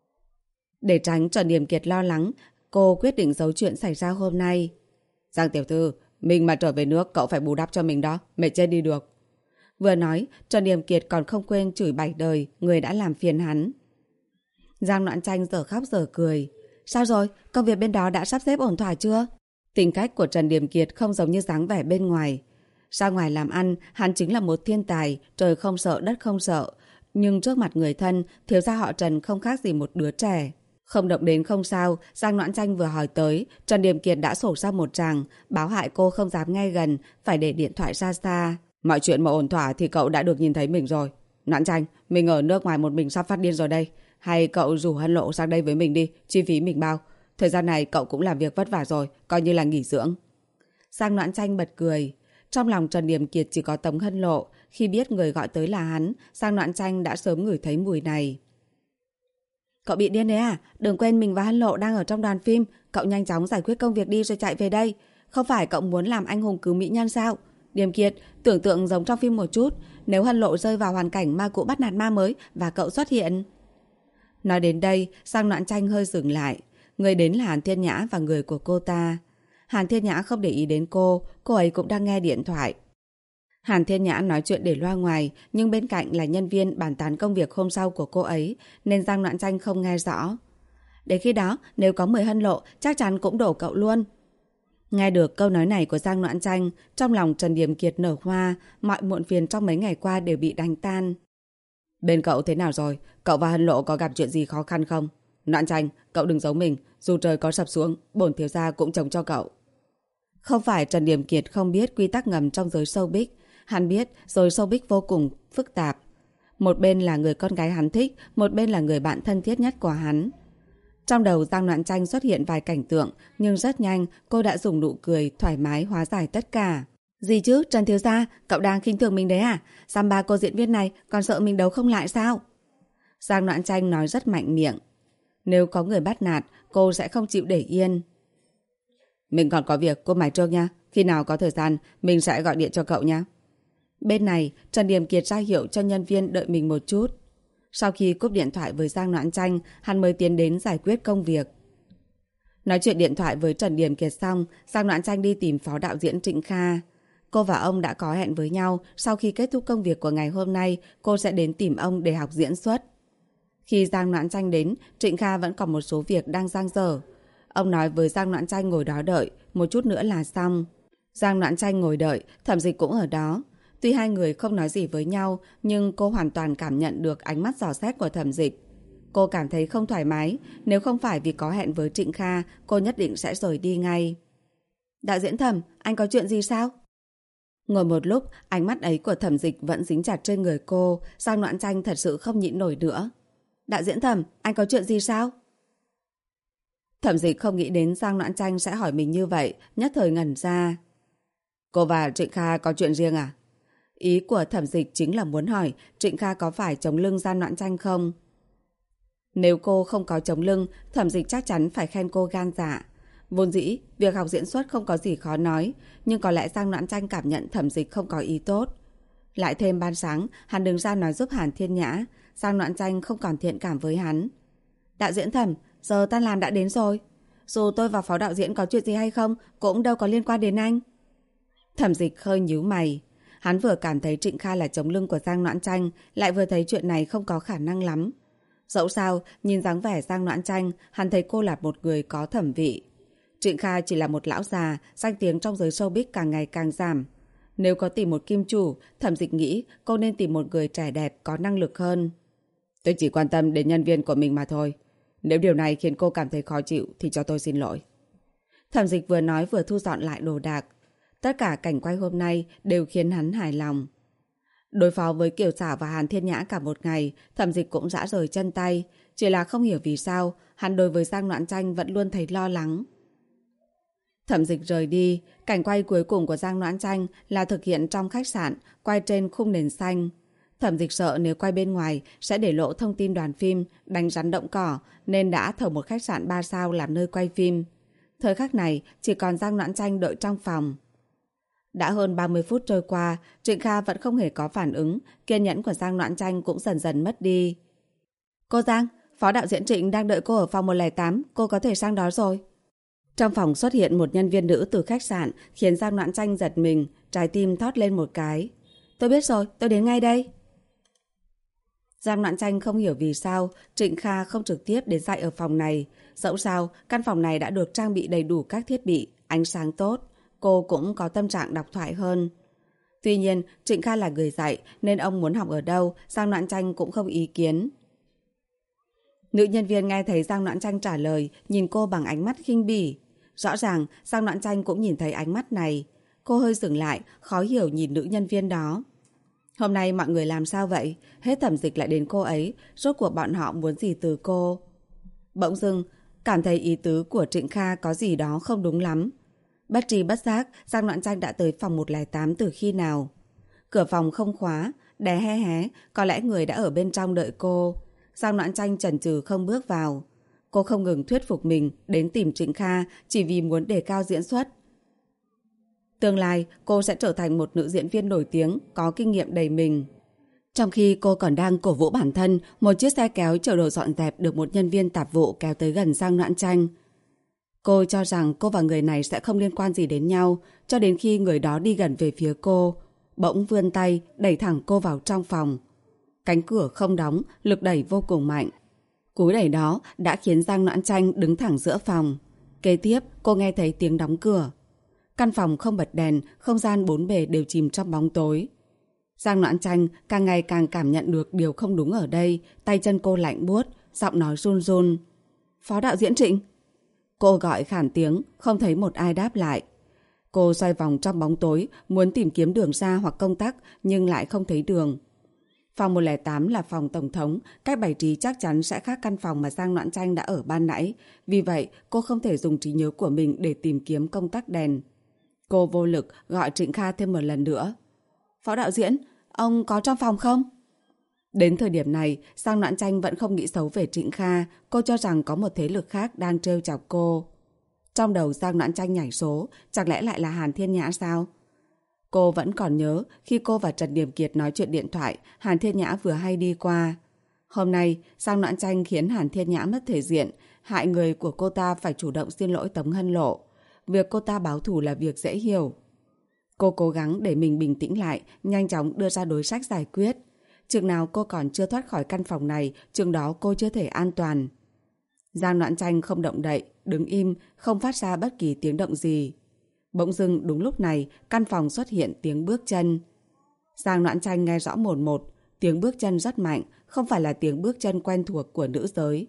Để tránh Trần Điềm Kiệt lo lắng, cô quyết định giấu chuyện xảy ra hôm nay. Giang tiểu thư, mình mà trở về nước cậu phải bù đắp cho mình đó, mệt chết đi được. Vừa nói, Trần Điềm Kiệt còn không quên chửi bậy đời người đã làm phiền hắn. Giang Noãn Tranh giờ khóc giờ cười. Sao rồi, công việc bên đó đã sắp xếp ổn thỏa chưa? Tính cách của Trần Điềm Kiệt không giống như dáng vẻ bên ngoài. Ra ngoài làm ăn, hắn chính là một thiên tài, trời không sợ đất không sợ. Nhưng trước mặt người thân, thiếu gia họ Trần không khác gì một đứa trẻ. Không động đến không sao, Giang Noãn Tranh vừa hỏi tới, Trần Điềm Kiệt đã sổ ra một tràng, báo hại cô không dám nghe gần, phải để điện thoại ra xa. Mọi chuyện mà ổn thỏa thì cậu đã được nhìn thấy mình rồi. Noãn Tranh, mình ở nước ngoài một mình sắp phát điên rồi đây. Hay cậu rủ Hân Lộ sang đây với mình đi, chi phí mình bao. Thời gian này cậu cũng làm việc vất vả rồi, coi như là nghỉ dưỡng. Giang Noãn Tranh bật cười. Trong lòng Trần Điềm Kiệt chỉ có Tống Hân Lộ. Khi biết người gọi tới là hắn, Giang Noãn Tranh đã sớm ngửi thấy mùi này. Cậu bị điên đấy à? Đừng quên mình và Hân Lộ đang ở trong đoàn phim. Cậu nhanh chóng giải quyết công việc đi rồi chạy về đây. Không phải cậu muốn làm anh hùng cứu mỹ nhân sao? Điềm Kiệt, tưởng tượng giống trong phim một chút. Nếu Hân Lộ rơi vào hoàn cảnh ma cũ bắt nạt ma mới và cậu xuất hiện. Nói đến đây, Giang Noãn Tranh hơi dừng lại. Người đến là Hàn Thiên Nhã và người của cô ta. Hàn Thiên Nhã không để ý đến cô ấy cũng đang nghe điện thoại. Hàn Thiên Nhã nói chuyện để loa ngoài, nhưng bên cạnh là nhân viên bàn tán công việc hôm sau của cô ấy, nên Giang Noãn Tranh không nghe rõ. Đến khi đó, nếu có 10 Hân Lộ, chắc chắn cũng đổ cậu luôn. Nghe được câu nói này của Giang Noãn Tranh, trong lòng Trần Điềm Kiệt nở hoa, mọi muộn phiền trong mấy ngày qua đều bị đánh tan. Bên cậu thế nào rồi? Cậu và Hân Lộ có gặp chuyện gì khó khăn không? Noãn Tranh, cậu đừng giấu mình, dù trời có sập xuống, bổn thiếu gia cũng chống cho cậu. Không phải Trần Điềm Kiệt không biết quy tắc ngầm trong giới showbiz. Hắn biết giới showbiz vô cùng phức tạp. Một bên là người con gái hắn thích, một bên là người bạn thân thiết nhất của hắn. Trong đầu Giang Noãn Tranh xuất hiện vài cảnh tượng, nhưng rất nhanh cô đã dùng nụ cười thoải mái hóa giải tất cả. Gì chứ, Trần thiếu gia, cậu đang khinh thường mình đấy à? Samba cô diễn viên này còn sợ mình đấu không lại sao? Giang Noãn Tranh nói rất mạnh miệng. Nếu có người bắt nạt, cô sẽ không chịu để yên. Mình còn có việc, cô mải trước nha. Khi nào có thời gian, mình sẽ gọi điện cho cậu nha. Bên này, Trần Điềm Kiệt ra hiệu cho nhân viên đợi mình một chút. Sau khi cúp điện thoại với Giang Noãn Tranh, hắn mới tiến đến giải quyết công việc. Nói chuyện điện thoại với Trần Điềm Kiệt xong, Giang Noãn Tranh đi tìm phó đạo diễn Trịnh Kha. Cô và ông đã có hẹn với nhau, sau khi kết thúc công việc của ngày hôm nay, cô sẽ đến tìm ông để học diễn xuất. Khi Giang Noãn Tranh đến, Trịnh Kha vẫn còn một số việc đang dang dở. Ông nói với Giang Noãn Tranh ngồi đó đợi, một chút nữa là xong. Giang Noãn Tranh ngồi đợi, Thẩm Dịch cũng ở đó. Tuy hai người không nói gì với nhau, nhưng cô hoàn toàn cảm nhận được ánh mắt dò xét của Thẩm Dịch. Cô cảm thấy không thoải mái, nếu không phải vì có hẹn với Trịnh Kha, cô nhất định sẽ rời đi ngay. Đạo diễn Thẩm, anh có chuyện gì sao? Ngồi một lúc, ánh mắt ấy của Thẩm Dịch vẫn dính chặt trên người cô, Giang Noãn Tranh thật sự không nhịn nổi nữa. Đạo diễn Thẩm, anh có chuyện gì sao? Thẩm Dịch không nghĩ đến Giang Noãn Tranh sẽ hỏi mình như vậy, nhất thời ngẩn ra. Cô và Trịnh Kha có chuyện riêng à? Ý của Thẩm Dịch chính là muốn hỏi Trịnh Kha có phải chống lưng Giang Noãn Tranh không? Nếu cô không có chống lưng, Thẩm Dịch chắc chắn phải khen cô gan dạ. Vốn dĩ, việc học diễn xuất không có gì khó nói, nhưng có lẽ Giang Noãn Tranh cảm nhận Thẩm Dịch không có ý tốt. Lại thêm ban sáng, hắn đứng ra nói giúp Hàn Thiên Nhã, Giang Noãn Tranh không còn thiện cảm với hắn. Đạo diễn Thẩm, giờ tan làm đã đến rồi. Dù tôi và phó đạo diễn có chuyện gì hay không, cũng đâu có liên quan đến anh. Thẩm Dịch hơi nhíu mày. Hắn vừa cảm thấy Trịnh Kha là chống lưng của Giang Noãn Tranh, lại vừa thấy chuyện này không có khả năng lắm. Dẫu sao, nhìn dáng vẻ Giang Noãn Tranh, hắn thấy cô là một người có thẩm vị. Trịnh Kha chỉ là một lão già, danh tiếng trong giới showbiz càng ngày càng giảm. Nếu có tìm một kim chủ, Thẩm Dịch nghĩ cô nên tìm một người trẻ đẹp, có năng lực hơn. Tôi chỉ quan tâm đến nhân viên của mình mà thôi. Nếu điều này khiến cô cảm thấy khó chịu thì cho tôi xin lỗi. Thẩm Dịch vừa nói vừa thu dọn lại đồ đạc. Tất cả cảnh quay hôm nay đều khiến hắn hài lòng. Đối phó với Kiều Xảo và Hàn Thiên Nhã cả một ngày, Thẩm Dịch cũng rã rời chân tay. Chỉ là không hiểu vì sao, hắn đối với Giang Noãn Tranh vẫn luôn thấy lo lắng. Thẩm Dịch rời đi, cảnh quay cuối cùng của Giang Noãn Tranh là thực hiện trong khách sạn, quay trên khung nền xanh. Thẩm Dịch sợ nếu quay bên ngoài sẽ để lộ thông tin đoàn phim, đánh rắn động cỏ, nên đã thầu một khách sạn 3 sao làm nơi quay phim. Thời khắc này, chỉ còn Giang Noãn Tranh đợi trong phòng. Đã hơn 30 phút trôi qua, Trịnh Kha vẫn không hề có phản ứng, kiên nhẫn của Giang Noãn Tranh cũng dần dần mất đi. Cô Giang, phó đạo diễn Trịnh đang đợi cô ở phòng 108, cô có thể sang đó rồi. Trong phòng xuất hiện một nhân viên nữ từ khách sạn, khiến Giang Noãn Tranh giật mình, trái tim thót lên một cái. Tôi biết rồi, tôi đến ngay đây. Giang Noãn Tranh không hiểu vì sao Trịnh Kha không trực tiếp đến dạy ở phòng này. Dẫu sao, căn phòng này đã được trang bị đầy đủ các thiết bị, ánh sáng tốt. Cô cũng có tâm trạng đọc thoại hơn. Tuy nhiên, Trịnh Kha là người dạy nên ông muốn học ở đâu, Giang Noãn Tranh cũng không ý kiến. Nữ nhân viên nghe thấy Giang Noãn Tranh trả lời, nhìn cô bằng ánh mắt khinh bỉ. Rõ ràng, Giang Noãn Tranh cũng nhìn thấy ánh mắt này. Cô hơi dừng lại, khó hiểu nhìn nữ nhân viên đó. Hôm nay mọi người làm sao vậy? Hết Thẩm Dịch lại đến cô ấy, rốt cuộc bọn họ muốn gì từ cô? Bỗng dưng, cảm thấy ý tứ của Trịnh Kha có gì đó không đúng lắm. Bất tri bất giác, Giang Noãn Tranh đã tới phòng 108 từ khi nào? Cửa phòng không khóa, đè hé hé, có lẽ người đã ở bên trong đợi cô. Giang Noãn Tranh chần chừ không bước vào. Cô không ngừng thuyết phục mình đến tìm Trịnh Kha chỉ vì muốn đề cao diễn xuất. Tương lai, cô sẽ trở thành một nữ diễn viên nổi tiếng, có kinh nghiệm đầy mình. Trong khi cô còn đang cổ vũ bản thân, một chiếc xe kéo chở đồ dọn dẹp được một nhân viên tạp vụ kéo tới gần Giang Noãn Tranh. Cô cho rằng cô và người này sẽ không liên quan gì đến nhau, cho đến khi người đó đi gần về phía cô. Bỗng vươn tay, đẩy thẳng cô vào trong phòng. Cánh cửa không đóng, lực đẩy vô cùng mạnh. Cú đẩy đó đã khiến Giang Noãn Tranh đứng thẳng giữa phòng. Kế tiếp, cô nghe thấy tiếng đóng cửa. Căn phòng không bật đèn, không gian bốn bề đều chìm trong bóng tối. Giang Noãn Tranh càng ngày càng cảm nhận được điều không đúng ở đây, tay chân cô lạnh buốt, giọng nói run run. Phó đạo diễn Trịnh. Cô gọi khản tiếng, không thấy một ai đáp lại. Cô xoay vòng trong bóng tối, muốn tìm kiếm đường ra hoặc công tắc, nhưng lại không thấy đường. Phòng 108 là phòng tổng thống, cách bày trí chắc chắn sẽ khác căn phòng mà Giang Noãn Tranh đã ở ban nãy. Vì vậy, cô không thể dùng trí nhớ của mình để tìm kiếm công tắc đèn. Cô vô lực gọi Trịnh Kha thêm một lần nữa. Phó đạo diễn, ông có trong phòng không? Đến thời điểm này, Giang Noãn Tranh vẫn không nghĩ xấu về Trịnh Kha. Cô cho rằng có một thế lực khác đang trêu chọc cô. Trong đầu Giang Noãn Tranh nhảy số, chẳng lẽ lại là Hàn Thiên Nhã sao? Cô vẫn còn nhớ khi cô và Trần Điềm Kiệt nói chuyện điện thoại, Hàn Thiên Nhã vừa hay đi qua. Hôm nay, Giang Noãn Tranh khiến Hàn Thiên Nhã mất thể diện, hại người của cô ta phải chủ động xin lỗi Tống Hân Lộ. Việc cô ta báo thù là việc dễ hiểu. Cô cố gắng để mình bình tĩnh lại, nhanh chóng đưa ra đối sách giải quyết. Chừng nào cô còn chưa thoát khỏi căn phòng này, chừng đó cô chưa thể an toàn. Giang Noãn Tranh không động đậy, đứng im, không phát ra bất kỳ tiếng động gì. Bỗng dưng đúng lúc này, căn phòng xuất hiện tiếng bước chân. Giang Noãn Tranh nghe rõ mồn một, tiếng bước chân rất mạnh, không phải là tiếng bước chân quen thuộc của nữ giới.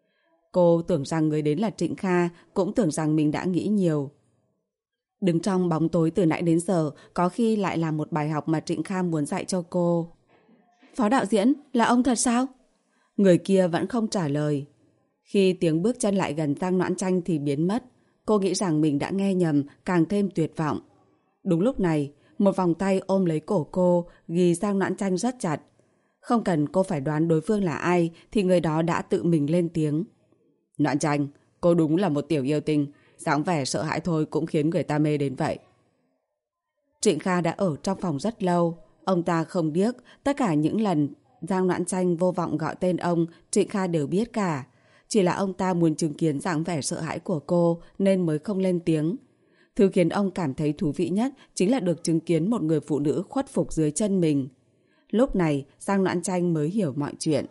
Cô tưởng rằng người đến là Trịnh Kha, cũng tưởng rằng mình đã nghĩ nhiều. Đứng trong bóng tối từ nãy đến giờ, có khi lại là một bài học mà Trịnh Kha muốn dạy cho cô. Phó đạo diễn, là ông thật sao? Người kia vẫn không trả lời. Khi tiếng bước chân lại gần Giang Noãn Tranh thì biến mất. Cô nghĩ rằng mình đã nghe nhầm, càng thêm tuyệt vọng. Đúng lúc này, một vòng tay ôm lấy cổ cô, ghi Giang Noãn Tranh rất chặt. Không cần cô phải đoán đối phương là ai, thì người đó đã tự mình lên tiếng. Noãn Tranh, cô đúng là một tiểu yêu tinh, dáng vẻ sợ hãi thôi cũng khiến người ta mê đến vậy. Trịnh Kha đã ở trong phòng rất lâu. Ông ta không điếc, tất cả những lần Giang Noãn Tranh vô vọng gọi tên ông, Trịnh Kha đều biết cả. Chỉ là ông ta muốn chứng kiến dáng vẻ sợ hãi của cô nên mới không lên tiếng. Thứ khiến ông cảm thấy thú vị nhất chính là được chứng kiến một người phụ nữ khuất phục dưới chân mình. Lúc này, Giang Noãn Tranh mới hiểu mọi chuyện.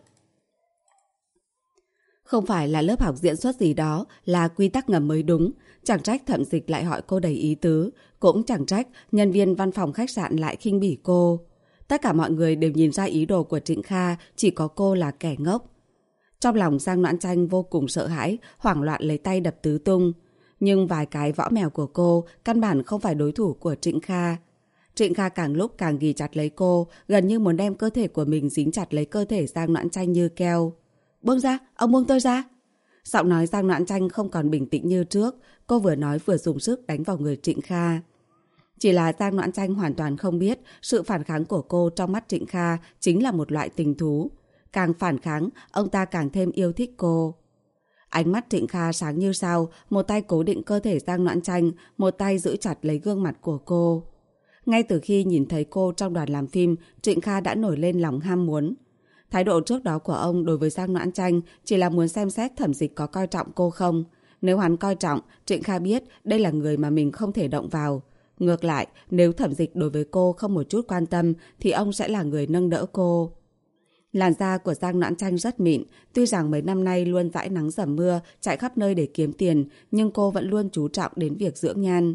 Không phải là lớp học diễn xuất gì đó, là quy tắc ngầm mới đúng. Chẳng trách Thẩm Dịch lại hỏi cô đầy ý tứ. Cũng chẳng trách nhân viên văn phòng khách sạn lại khinh bỉ cô. Tất cả mọi người đều nhìn ra ý đồ của Trịnh Kha, chỉ có cô là kẻ ngốc. Trong lòng Giang Noãn Tranh vô cùng sợ hãi, hoảng loạn lấy tay đập tứ tung. Nhưng vài cái võ mèo của cô căn bản không phải đối thủ của Trịnh Kha. Trịnh Kha càng lúc càng ghì chặt lấy cô, gần như muốn đem cơ thể của mình dính chặt lấy cơ thể Giang Noãn Tranh như keo. Buông ra, ông buông tôi ra. Giọng nói Giang Noãn Tranh không còn bình tĩnh như trước, cô vừa nói vừa dùng sức đánh vào người Trịnh Kha. Chỉ là Giang Noãn Tranh hoàn toàn không biết sự phản kháng của cô trong mắt Trịnh Kha chính là một loại tình thú. Càng phản kháng, ông ta càng thêm yêu thích cô. Ánh mắt Trịnh Kha sáng như sao, một tay cố định cơ thể Giang Noãn Tranh, một tay giữ chặt lấy gương mặt của cô. Ngay từ khi nhìn thấy cô trong đoàn làm phim, Trịnh Kha đã nổi lên lòng ham muốn. Thái độ trước đó của ông đối với Giang Noãn Tranh chỉ là muốn xem xét Thẩm Dịch có coi trọng cô không. Nếu hắn coi trọng, Trịnh Kha biết đây là người mà mình không thể động vào. Ngược lại, nếu Thẩm Dịch đối với cô không một chút quan tâm thì ông sẽ là người nâng đỡ cô. Làn da của Giang Noãn Tranh rất mịn, tuy rằng mấy năm nay luôn dãi nắng dầm mưa, chạy khắp nơi để kiếm tiền, nhưng cô vẫn luôn chú trọng đến việc dưỡng nhan.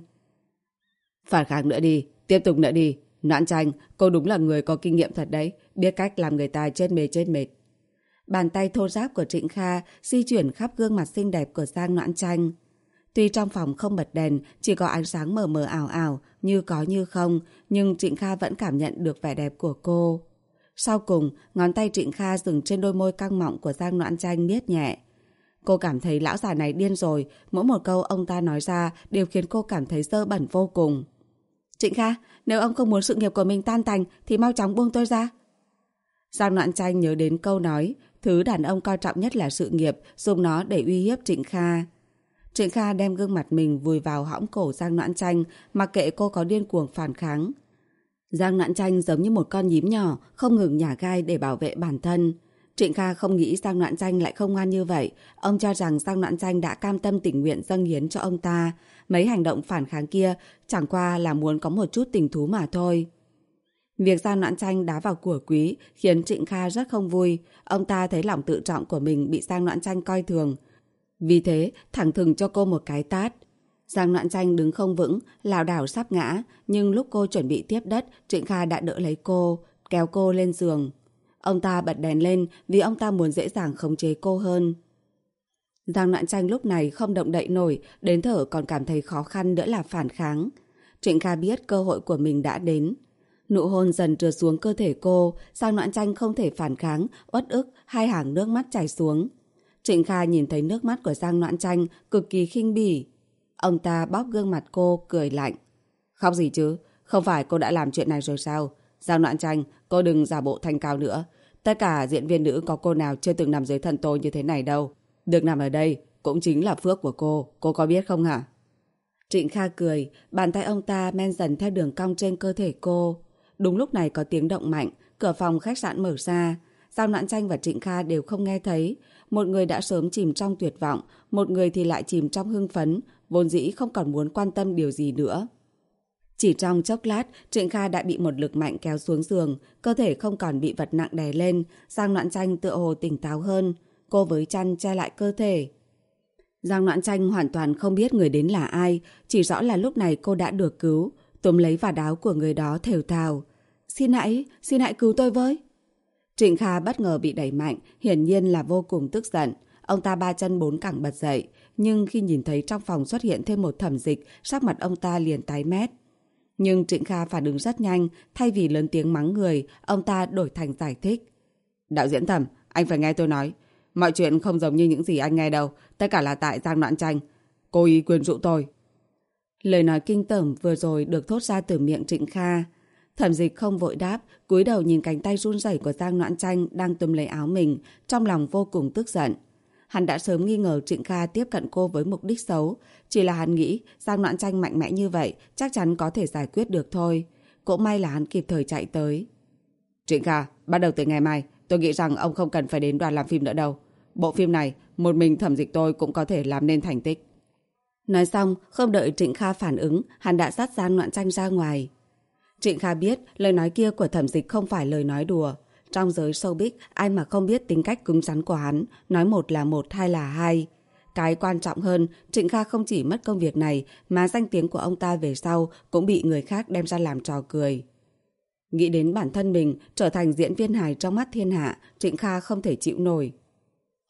Phản kháng nữa đi, tiếp tục nữa đi. Noãn Tranh, cô đúng là người có kinh nghiệm thật đấy, biết cách làm người ta chết mệt. Bàn tay thô ráp của Trịnh Kha di chuyển khắp gương mặt xinh đẹp của Giang Noãn Tranh. Tuy trong phòng không bật đèn, chỉ có ánh sáng mờ mờ ảo ảo, như có như không, nhưng Trịnh Kha vẫn cảm nhận được vẻ đẹp của cô. Sau cùng, ngón tay Trịnh Kha dừng trên đôi môi căng mọng của Giang Noãn Tranh miết nhẹ. Cô cảm thấy lão già này điên rồi, mỗi một câu ông ta nói ra đều khiến cô cảm thấy dơ bẩn vô cùng. Trịnh Kha, nếu ông không muốn sự nghiệp của mình tan tành thì mau chóng buông tôi ra. Giang Noãn Tranh nhớ đến câu nói, thứ đàn ông coi trọng nhất là sự nghiệp, dùng nó để uy hiếp Trịnh Kha. Trịnh Kha đem gương mặt mình vùi vào hõm cổ Giang Noãn Tranh, mặc kệ cô có điên cuồng phản kháng. Giang Noãn Tranh giống như một con nhím nhỏ, không ngừng nhả gai để bảo vệ bản thân. Trịnh Kha không nghĩ Giang Noãn Tranh lại không ngoan như vậy. Ông cho rằng Giang Noãn Tranh đã cam tâm tình nguyện dâng hiến cho ông ta. Mấy hành động phản kháng kia chẳng qua là muốn có một chút tình thú mà thôi. Việc Giang Noãn Tranh đá vào của quý khiến Trịnh Kha rất không vui. Ông ta thấy lòng tự trọng của mình bị Giang Noãn Tranh coi thường. Vì thế, thẳng thừng cho cô một cái tát. Giang Noãn Tranh đứng không vững, lảo đảo sắp ngã, nhưng lúc cô chuẩn bị tiếp đất, Trịnh Kha đã đỡ lấy cô, kéo cô lên giường. Ông ta bật đèn lên vì ông ta muốn dễ dàng khống chế cô hơn. Giang Noãn Tranh lúc này không động đậy nổi, đến thở còn cảm thấy khó khăn nữa là phản kháng. Trịnh Kha biết cơ hội của mình đã đến. Nụ hôn dần trượt xuống cơ thể cô, Giang Noãn Tranh không thể phản kháng, uất ức, hai hàng nước mắt chảy xuống. Trịnh Kha nhìn thấy nước mắt của Giang Noãn Tranh cực kỳ khinh bỉ. Ông ta bóp gương mặt cô, cười lạnh. Khóc gì chứ? Không phải cô đã làm chuyện này rồi sao? Giang Noãn Tranh, cô đừng giả bộ thanh cao nữa. Tất cả diễn viên nữ có cô nào chưa từng nằm dưới thân tôi như thế này đâu. Được nằm ở đây cũng chính là phước của cô có biết không hả? Trịnh Kha cười, bàn tay ông ta men dần theo đường cong trên cơ thể cô. Đúng lúc này có tiếng động mạnh, cửa phòng khách sạn mở ra. Giang Noãn Tranh và Trịnh Kha đều không nghe thấy. Một người đã sớm chìm trong tuyệt vọng, một người thì lại chìm trong hưng phấn, vốn dĩ không còn muốn quan tâm điều gì nữa. Chỉ trong chốc lát, Trịnh Kha đã bị một lực mạnh kéo xuống giường, cơ thể không còn bị vật nặng đè lên. Giang Noãn Tranh tựa hồ tỉnh táo hơn, cô với chăn che lại cơ thể. Giang Noãn Tranh hoàn toàn không biết người đến là ai, chỉ rõ là lúc này cô đã được cứu, túm lấy vạt áo của người đó thều thào. Xin hãy cứu tôi với. Trịnh Kha bất ngờ bị đẩy mạnh, hiển nhiên là vô cùng tức giận. Ông ta ba chân bốn cẳng bật dậy, nhưng khi nhìn thấy trong phòng xuất hiện thêm một Thẩm Dịch, sắc mặt ông ta liền tái mét. Nhưng Trịnh Kha phản ứng rất nhanh, thay vì lớn tiếng mắng người, ông ta đổi thành giải thích. Đạo diễn Thẩm, anh phải nghe tôi nói. Mọi chuyện không giống như những gì anh nghe đâu, tất cả là tại Giang Noãn Tranh. Cô ý quyến rũ tôi. Lời nói kinh tởm vừa rồi được thốt ra từ miệng Trịnh Kha. Thẩm Dịch không vội đáp, cúi đầu nhìn cánh tay run rẩy của Giang Noãn Tranh đang túm lấy áo mình, trong lòng vô cùng tức giận. Hắn đã sớm nghi ngờ Trịnh Kha tiếp cận cô với mục đích xấu, chỉ là hắn nghĩ Giang Noãn Tranh mạnh mẽ như vậy chắc chắn có thể giải quyết được thôi. Cũng may là hắn kịp thời chạy tới. Trịnh Kha, bắt đầu từ ngày mai, tôi nghĩ rằng ông không cần phải đến đoàn làm phim nữa đâu. Bộ phim này, một mình Thẩm Dịch tôi cũng có thể làm nên thành tích. Nói xong, không đợi Trịnh Kha phản ứng, hắn đã dắt Giang Noãn Tranh ra ngoài. Trịnh Kha biết lời nói kia của Thẩm Dịch không phải lời nói đùa. Trong giới showbiz, ai mà không biết tính cách cứng rắn của hắn, nói một là một, hai là hai. Cái quan trọng hơn, Trịnh Kha không chỉ mất công việc này, mà danh tiếng của ông ta về sau cũng bị người khác đem ra làm trò cười. Nghĩ đến bản thân mình trở thành diễn viên hài trong mắt thiên hạ, Trịnh Kha không thể chịu nổi.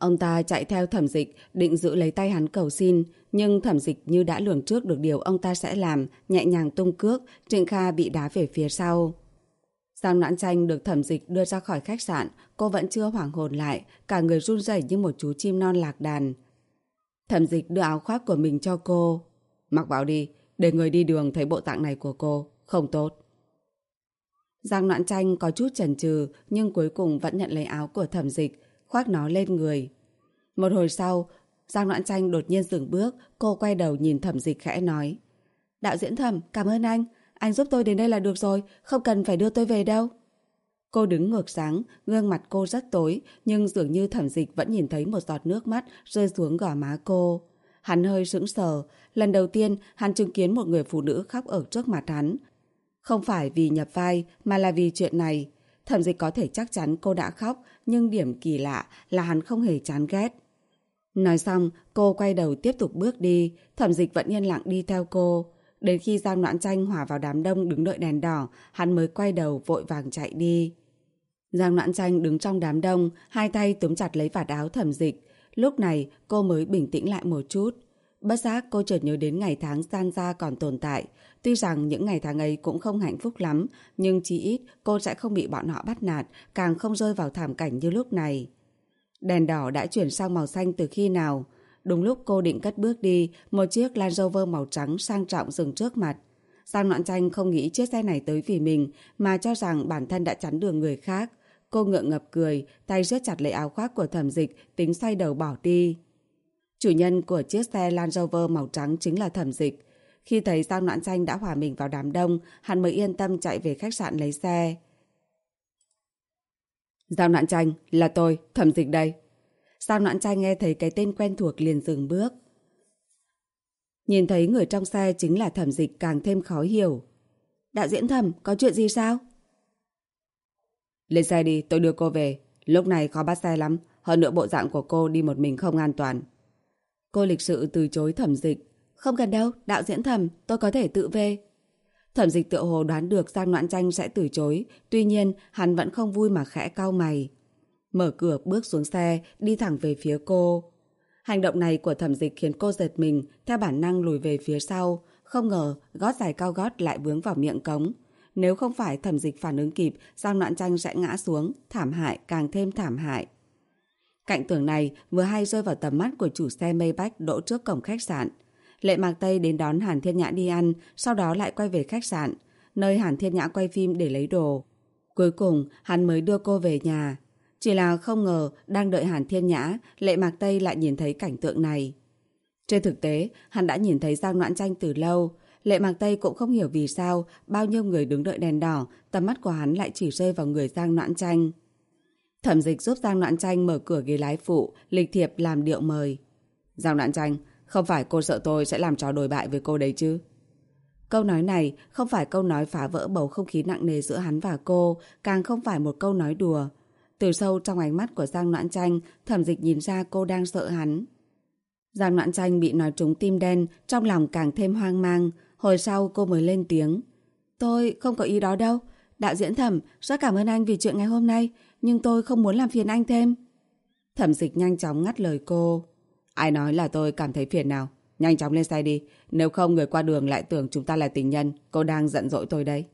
Ông ta chạy theo Thẩm Dịch, định giữ lấy tay hắn cầu xin, nhưng Thẩm Dịch như đã lường trước được điều ông ta sẽ làm, nhẹ nhàng tung cước, Trịnh Kha bị đá về phía sau. Giang Noãn Tranh được Thẩm Dịch đưa ra khỏi khách sạn, cô vẫn chưa hoảng hồn lại, cả người run rẩy như một chú chim non lạc đàn. Thẩm Dịch đưa áo khoác của mình cho cô. Mặc vào đi, để người đi đường thấy bộ dạng này của cô, không tốt. Giang Noãn Tranh có chút chần chừ nhưng cuối cùng vẫn nhận lấy áo của Thẩm Dịch, khoác nó lên người. Một hồi sau, Giang Noãn Tranh đột nhiên dừng bước, cô quay đầu nhìn Thẩm Dịch khẽ nói. Đạo diễn Thẩm, cảm ơn anh giúp tôi đến đây là được rồi, không cần phải đưa tôi về đâu. Cô đứng ngược sáng, gương mặt cô rất tối, nhưng dường như Thẩm Dịch vẫn nhìn thấy một giọt nước mắt rơi xuống gò má cô. Hắn hơi sững sờ, lần đầu tiên hắn chứng kiến một người phụ nữ khóc ở trước mặt hắn. Không phải vì nhập vai, mà là vì chuyện này. Thẩm Dịch có thể chắc chắn cô đã khóc, nhưng điểm kỳ lạ là hắn không hề chán ghét. Nói xong, cô quay đầu tiếp tục bước đi, Thẩm Dịch vẫn yên lặng đi theo cô. Đến khi Giang Noãn Tranh hòa vào đám đông đứng đợi đèn đỏ, hắn mới quay đầu vội vàng chạy đi. Giang Noãn Tranh đứng trong đám đông, hai tay túm chặt lấy vạt áo Thẩm Dịch. Lúc này cô mới bình tĩnh lại một chút. Bất giác cô chợt nhớ đến ngày tháng gian ra còn tồn tại. Tuy rằng những ngày tháng ấy cũng không hạnh phúc lắm, nhưng chí ít cô sẽ không bị bọn họ bắt nạt, càng không rơi vào thảm cảnh như lúc này. Đèn đỏ đã chuyển sang màu xanh từ khi nào? Đúng lúc cô định cất bước đi, một chiếc Land Rover màu trắng sang trọng dừng trước mặt. Giang Noãn Tranh không nghĩ chiếc xe này tới vì mình, mà cho rằng bản thân đã chắn đường người khác. Cô ngượng ngập cười, tay siết chặt lấy áo khoác của Thẩm Dịch, tính xoay đầu bỏ đi. Chủ nhân của chiếc xe Land Rover màu trắng chính là Thẩm Dịch. Khi thấy Giang Noãn Tranh đã hòa mình vào đám đông, hắn mới yên tâm chạy về khách sạn lấy xe. Giang Noãn Tranh, là tôi, Thẩm Dịch đây. Giang Noãn Tranh nghe thấy cái tên quen thuộc liền dừng bước. Nhìn thấy người trong xe chính là Thẩm Dịch càng thêm khó hiểu. Đạo diễn Thẩm, có chuyện gì sao? Lên xe đi, tôi đưa cô về. Lúc này khó bắt xe lắm, hơn nữa bộ dạng của cô đi một mình không an toàn. Cô lịch sự từ chối Thẩm Dịch. Không cần đâu, đạo diễn Thẩm, tôi có thể tự về. Thẩm Dịch tựa hồ đoán được Giang Noãn Tranh sẽ từ chối, tuy nhiên hắn vẫn không vui mà khẽ cau mày. Mở cửa bước xuống xe, đi thẳng về phía cô. Hành động này của Thẩm Dịch khiến cô giật mình, theo bản năng lùi về phía sau. Không ngờ gót giày cao gót lại vướng vào miệng cống. Nếu không phải Thẩm Dịch phản ứng kịp, Giang Noãn Tranh sẽ ngã xuống, thảm hại càng thêm thảm hại. Cảnh tượng này vừa hay rơi vào tầm mắt của chủ xe Maybach đỗ trước cổng khách sạn. Lệ Mạc Tây đến đón Hàn Thiên Nhã đi ăn, sau đó lại quay về khách sạn, nơi Hàn Thiên Nhã quay phim để lấy đồ. Cuối cùng, hắn mới đưa cô về nhà. Chỉ là không ngờ, đang đợi Hàn Thiên Nhã, Lệ Mạc Tây lại nhìn thấy cảnh tượng này. Trên thực tế, hắn đã nhìn thấy Giang Noãn Tranh từ lâu. Lệ Mạc Tây cũng không hiểu vì sao, bao nhiêu người đứng đợi đèn đỏ, tầm mắt của hắn lại chỉ rơi vào người Giang Noãn Tranh. Thẩm Dịch giúp Giang Noãn Tranh mở cửa ghế lái phụ, lịch thiệp làm điệu mời. Giang Noãn Tranh, không phải cô sợ tôi sẽ làm trò đồi bại với cô đấy chứ? Câu nói này không phải câu nói phá vỡ bầu không khí nặng nề giữa hắn và cô, càng không phải một câu nói đùa. Từ sâu trong ánh mắt của Giang Noãn Tranh, Thẩm Dịch nhìn ra cô đang sợ hắn. Giang Noãn Tranh bị nói trúng tim đen, trong lòng càng thêm hoang mang. Hồi sau cô mới lên tiếng. Tôi không có ý đó đâu. Đạo diễn Thẩm, rất cảm ơn anh vì chuyện ngày hôm nay, nhưng tôi không muốn làm phiền anh thêm. Thẩm Dịch nhanh chóng ngắt lời cô. Ai nói là tôi cảm thấy phiền nào? Nhanh chóng lên xe đi, nếu không người qua đường lại tưởng chúng ta là tình nhân. Cô đang giận dỗi tôi đấy.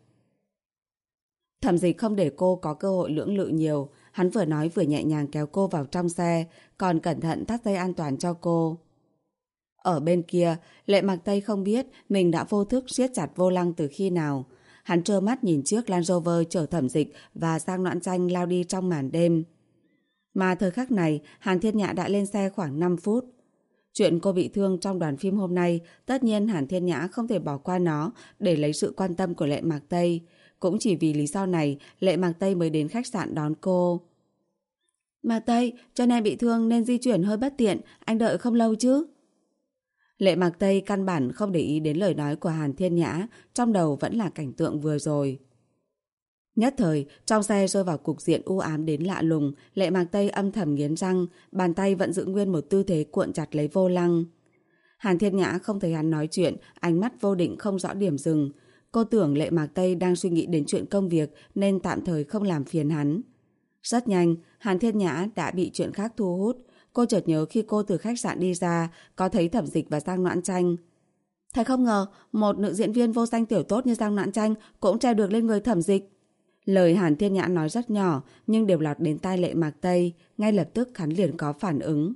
Thẩm Dịch không để cô có cơ hội lưỡng lự nhiều. Hắn vừa nói vừa nhẹ nhàng kéo cô vào trong xe, còn cẩn thận thắt dây an toàn cho cô. Ở bên kia, Lệ Mạc Tây không biết mình đã vô thức siết chặt vô lăng từ khi nào. Hắn trơ mắt nhìn chiếc Land Rover chở Thẩm Dịch và Giang Noãn Tranh lao đi trong màn đêm. Mà thời khắc này, Hàn Thiên Nhã đã lên xe khoảng 5 phút. Chuyện cô bị thương trong đoàn phim hôm nay, tất nhiên Hàn Thiên Nhã không thể bỏ qua nó để lấy sự quan tâm của Lệ Mạc Tây. Cũng chỉ vì lý do này, Lệ Mạc Tây mới đến khách sạn đón cô. Mạc Tây, cho nên bị thương nên di chuyển hơi bất tiện, anh đợi không lâu chứ? Lệ Mạc Tây căn bản không để ý đến lời nói của Hàn Thiên Nhã, trong đầu vẫn là cảnh tượng vừa rồi. Nhất thời, trong xe rơi vào cục diện u ám đến lạ lùng, Lệ Mạc Tây âm thầm nghiến răng, bàn tay vẫn giữ nguyên một tư thế cuộn chặt lấy vô lăng. Hàn Thiên Nhã không thấy hắn nói chuyện, ánh mắt vô định không rõ điểm dừng. Cô tưởng Lệ Mạc Tây đang suy nghĩ đến chuyện công việc nên tạm thời không làm phiền hắn. Rất nhanh, Hàn Thiên Nhã đã bị chuyện khác thu hút. Cô chợt nhớ khi cô từ khách sạn đi ra, có thấy Thẩm Dịch và Giang Noãn Tranh. Thật không ngờ, một nữ diễn viên vô danh tiểu tốt như Giang Noãn Tranh cũng treo được lên người Thẩm Dịch. Lời Hàn Thiên Nhã nói rất nhỏ, nhưng đều lọt đến tai Lệ Mạc Tây, ngay lập tức hắn liền có phản ứng.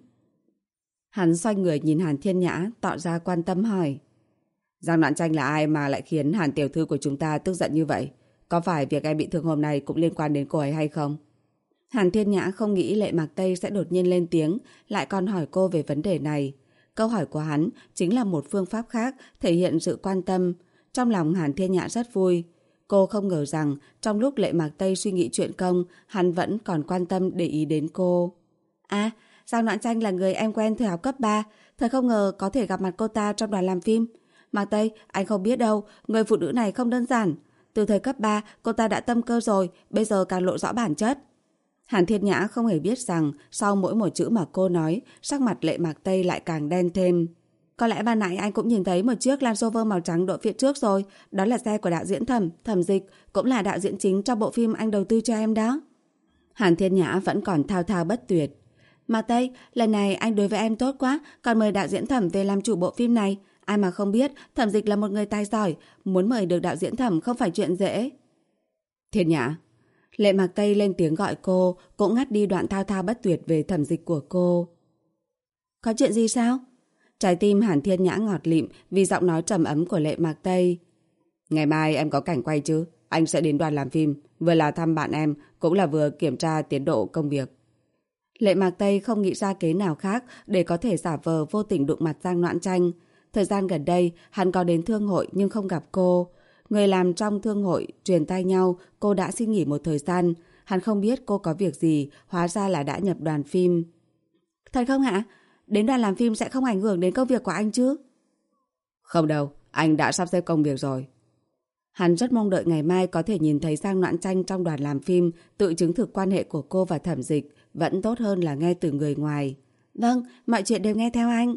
Hắn xoay người nhìn Hàn Thiên Nhã, tỏ ra quan tâm hỏi. Giang Noãn Tranh là ai mà lại khiến Hàn tiểu thư của chúng ta tức giận như vậy? Có phải việc em bị thương hôm nay cũng liên quan đến cô ấy hay không? Hàn Thiên Nhã không nghĩ Lệ Mạc Tây sẽ đột nhiên lên tiếng, lại còn hỏi cô về vấn đề này. Câu hỏi của hắn chính là một phương pháp khác thể hiện sự quan tâm. Trong lòng Hàn Thiên Nhã rất vui. Cô không ngờ rằng trong lúc Lệ Mạc Tây suy nghĩ chuyện công, hắn vẫn còn quan tâm để ý đến cô. À, Giang Noãn Tranh là người em quen thời học cấp 3. Thật không ngờ có thể gặp mặt cô ta trong đoàn làm phim. Mạc Tây, anh không biết đâu, người phụ nữ này không đơn giản. Từ thời cấp 3, cô ta đã tâm cơ rồi, bây giờ càng lộ rõ bản chất. Hàn Thiên Nhã không hề biết rằng sau mỗi một chữ mà cô nói, sắc mặt Lệ Mạc Tây lại càng đen thêm. Có lẽ ban nãy anh cũng nhìn thấy một chiếc Land Rover màu trắng đỗ phía trước rồi. Đó là xe của đạo diễn Thẩm Dịch, cũng là đạo diễn chính trong bộ phim anh đầu tư cho em đó. Hàn Thiên Nhã vẫn còn thao thao bất tuyệt. Mạc Tây, lần này anh đối với em tốt quá, còn mời đạo diễn Thẩm về làm chủ bộ phim này. Ai mà không biết, Thẩm Dịch là một người tài giỏi, muốn mời được đạo diễn Thẩm không phải chuyện dễ. Thiên Nhã. Lệ Mạc Tây lên tiếng gọi cô, cũng ngắt đi đoạn thao thao bất tuyệt về Thẩm Dịch của cô. Có chuyện gì sao? Trái tim Hàn Thiên Nhã ngọt lịm vì giọng nói trầm ấm của Lệ Mạc Tây. Ngày mai em có cảnh quay chứ? Anh sẽ đến đoàn làm phim, vừa là thăm bạn em, cũng là vừa kiểm tra tiến độ công việc. Lệ Mạc Tây không nghĩ ra kế nào khác để có thể giả vờ vô tình đụng mặt Giang Noãn Tranh. Thời gian gần đây, hắn có đến thương hội nhưng không gặp cô. Người làm trong thương hội truyền tai nhau cô đã xin nghỉ một thời gian. Hắn không biết cô có việc gì, hóa ra là đã nhập đoàn phim. Thật không hả? Đến đoàn làm phim sẽ không ảnh hưởng đến công việc của anh chứ? Không đâu, anh đã sắp xếp công việc rồi. Hắn rất mong đợi ngày mai có thể nhìn thấy Giang Noãn Tranh trong đoàn làm phim, tự chứng thực quan hệ của cô và Thẩm Dịch, vẫn tốt hơn là nghe từ người ngoài. Vâng, mọi chuyện đều nghe theo anh.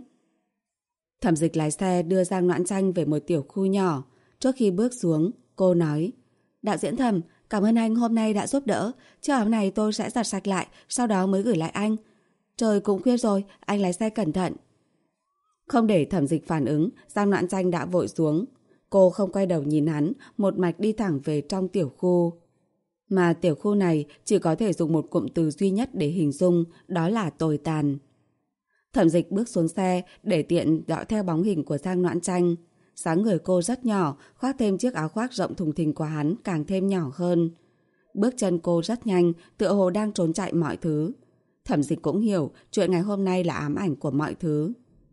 Thẩm Dịch lái xe đưa Giang Noãn Tranh về một tiểu khu nhỏ. Trước khi bước xuống, cô nói: Đạo diễn Thẩm, cảm ơn anh hôm nay đã giúp đỡ. Chiếc áo này tôi sẽ giặt sạch lại, sau đó mới gửi lại anh. Trời cũng khuya rồi, anh lái xe cẩn thận. Không để Thẩm Dịch phản ứng, Giang Noãn Tranh đã vội xuống. Cô không quay đầu nhìn hắn, một mạch đi thẳng về trong tiểu khu. Mà tiểu khu này chỉ có thể dùng một cụm từ duy nhất để hình dung, đó là tồi tàn. Thẩm Dịch bước xuống xe để tiện dõi theo bóng hình của Giang Noãn Tranh. Dáng người cô rất nhỏ, khoác thêm chiếc áo khoác rộng thùng thình của hắn càng thêm nhỏ hơn. Bước chân cô rất nhanh, tựa hồ đang trốn chạy mọi thứ. Thẩm Dịch cũng hiểu chuyện ngày hôm nay là ám ảnh của mọi thứ.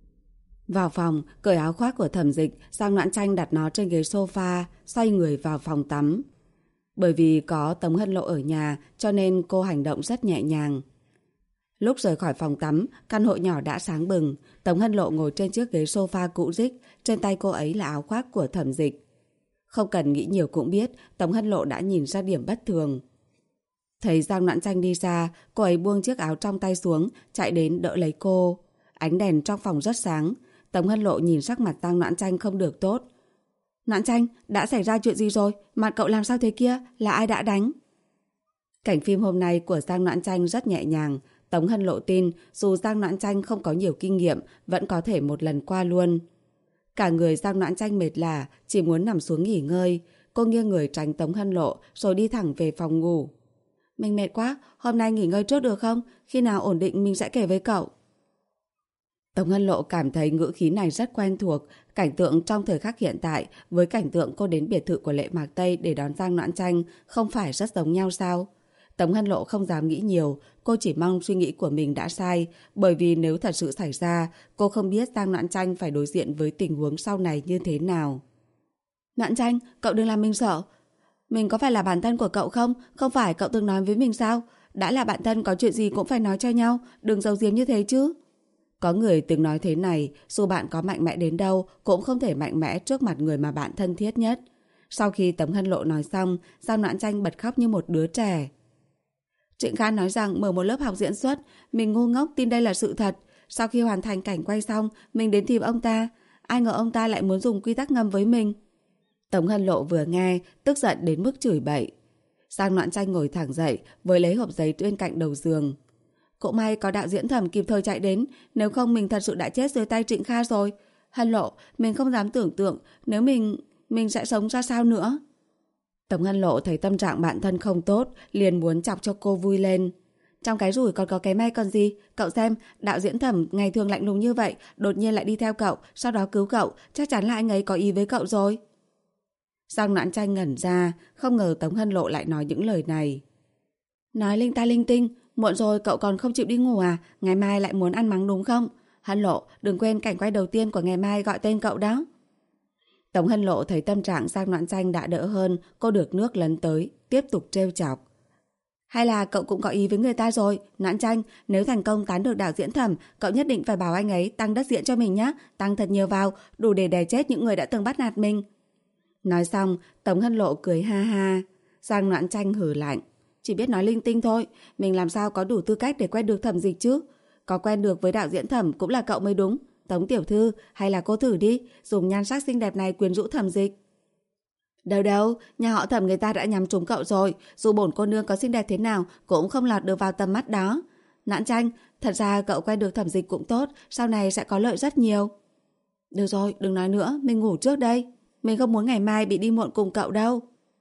Vào phòng, cởi áo khoác của Thẩm Dịch, Giang Noãn Tranh đặt nó trên ghế sofa, xoay người vào phòng tắm. Bởi vì có Tống Hân Lộ ở nhà, cho nên cô hành động rất nhẹ nhàng. Lúc rời khỏi phòng tắm, căn hộ nhỏ đã sáng bừng. Tống Hân Lộ ngồi trên chiếc ghế sofa cũ rích, trên tay cô ấy là áo khoác của Thẩm Dịch. Không cần nghĩ nhiều cũng biết, Tống Hân Lộ đã nhìn ra điểm bất thường. Thấy Giang Noãn Tranh đi ra, cô ấy buông chiếc áo trong tay xuống, chạy đến đỡ lấy cô. Ánh đèn trong phòng rất sáng. Tống Hân Lộ nhìn sắc mặt Giang Noãn Tranh không được tốt. Noãn Tranh, đã xảy ra chuyện gì rồi? Mặt cậu làm sao thế kia? Là ai đã đánh? Cảnh phim hôm nay của Giang Noãn Tranh rất nhẹ nhàng. Tống Hân Lộ tin dù Giang Noãn Tranh không có nhiều kinh nghiệm, vẫn có thể một lần qua luôn. Cả người Giang Noãn Tranh mệt lả, chỉ muốn nằm xuống nghỉ ngơi. Cô nghiêng người tránh Tống Hân Lộ rồi đi thẳng về phòng ngủ. Mình mệt quá, hôm nay nghỉ ngơi trước được không? Khi nào ổn định mình sẽ kể với cậu. Tống Hân Lộ cảm thấy ngữ khí này rất quen thuộc, cảnh tượng trong thời khắc hiện tại với cảnh tượng cô đến biệt thự của Lệ Mạc Tây để đón Giang Noãn Tranh không phải rất giống nhau sao? Tống Hân Lộ không dám nghĩ nhiều, cô chỉ mong suy nghĩ của mình đã sai, bởi vì nếu thật sự xảy ra, cô không biết Giang Noãn Tranh phải đối diện với tình huống sau này như thế nào. Noãn Tranh, cậu đừng làm mình sợ. Mình có phải là bạn thân của cậu không? Không phải cậu từng nói với mình sao? Đã là bạn thân có chuyện gì cũng phải nói cho nhau, đừng giấu giếm như thế chứ. Có người từng nói thế này, dù bạn có mạnh mẽ đến đâu cũng không thể mạnh mẽ trước mặt người mà bạn thân thiết nhất. Sau khi Tống Hân Lộ nói xong, Giang Noãn Tranh bật khóc như một đứa trẻ. Trịnh Khan nói rằng mở một lớp học diễn xuất, mình ngu ngốc tin đây là sự thật. Sau khi hoàn thành cảnh quay xong, mình đến tìm ông ta. Ai ngờ ông ta lại muốn dùng quy tắc ngầm với mình. Tống Hân Lộ vừa nghe, tức giận đến mức chửi bậy. Giang Noãn Tranh ngồi thẳng dậy, với lấy hộp giấy bên cạnh đầu giường. cũng may có đạo diễn Thẩm kịp thời chạy đến, nếu không mình thật sự đã chết dưới tay Trịnh Kha rồi. Hân Lộ, mình không dám tưởng tượng nếu mình sẽ sống ra sao nữa. Tống Hân Lộ thấy tâm trạng bản thân không tốt, liền muốn chọc cho cô vui lên. Trong cái rủi còn có cái may còn gì, cậu xem, đạo diễn Thẩm ngày thường lạnh lùng như vậy, đột nhiên lại đi theo cậu, sau đó cứu cậu, chắc chắn là anh ấy có ý với cậu rồi. Giang Noãn Tranh ngẩn ra, không ngờ Tống Hân Lộ lại nói những lời này. Nói linh ta linh tinh, muộn rồi cậu còn không chịu đi ngủ à, ngày mai lại muốn ăn mắng đúng không? Hân Lộ, đừng quên cảnh quay đầu tiên của ngày mai gọi tên cậu đó. Tống Hân Lộ thấy tâm trạng Giang Noãn Tranh đã đỡ hơn, cô được nước lấn tới, tiếp tục trêu chọc. Hay là cậu cũng có ý với người ta rồi, Noãn Tranh, nếu thành công tán được đạo diễn Thẩm, cậu nhất định phải bảo anh ấy tăng đất diễn cho mình nhé, tăng thật nhiều vào, đủ để đè chết những người đã từng bắt nạt mình. Nói xong, Tống Hân Lộ cười ha ha. Giang Noãn Tranh hừ lạnh. Chỉ biết nói linh tinh thôi, mình làm sao có đủ tư cách để quen được Thẩm Dịch chứ? Có quen được với đạo diễn Thẩm cũng là cậu mới đúng. Tống tiểu thư, hay là cô thử đi, dùng nhan sắc xinh đẹp này quyến rũ Thẩm Dịch. Đâu đâu, nhà họ Thẩm người ta đã nhắm trúng cậu rồi, dù bổn cô nương có xinh đẹp thế nào cũng không lọt được vào tầm mắt đó. Noãn Tranh, thật ra cậu quen được Thẩm Dịch cũng tốt, sau này sẽ có lợi rất nhiều. Được rồi, đừng nói nữa, mình ngủ trước đây. Mình không muốn ngày mai bị đi muộn cùng cậu đâu.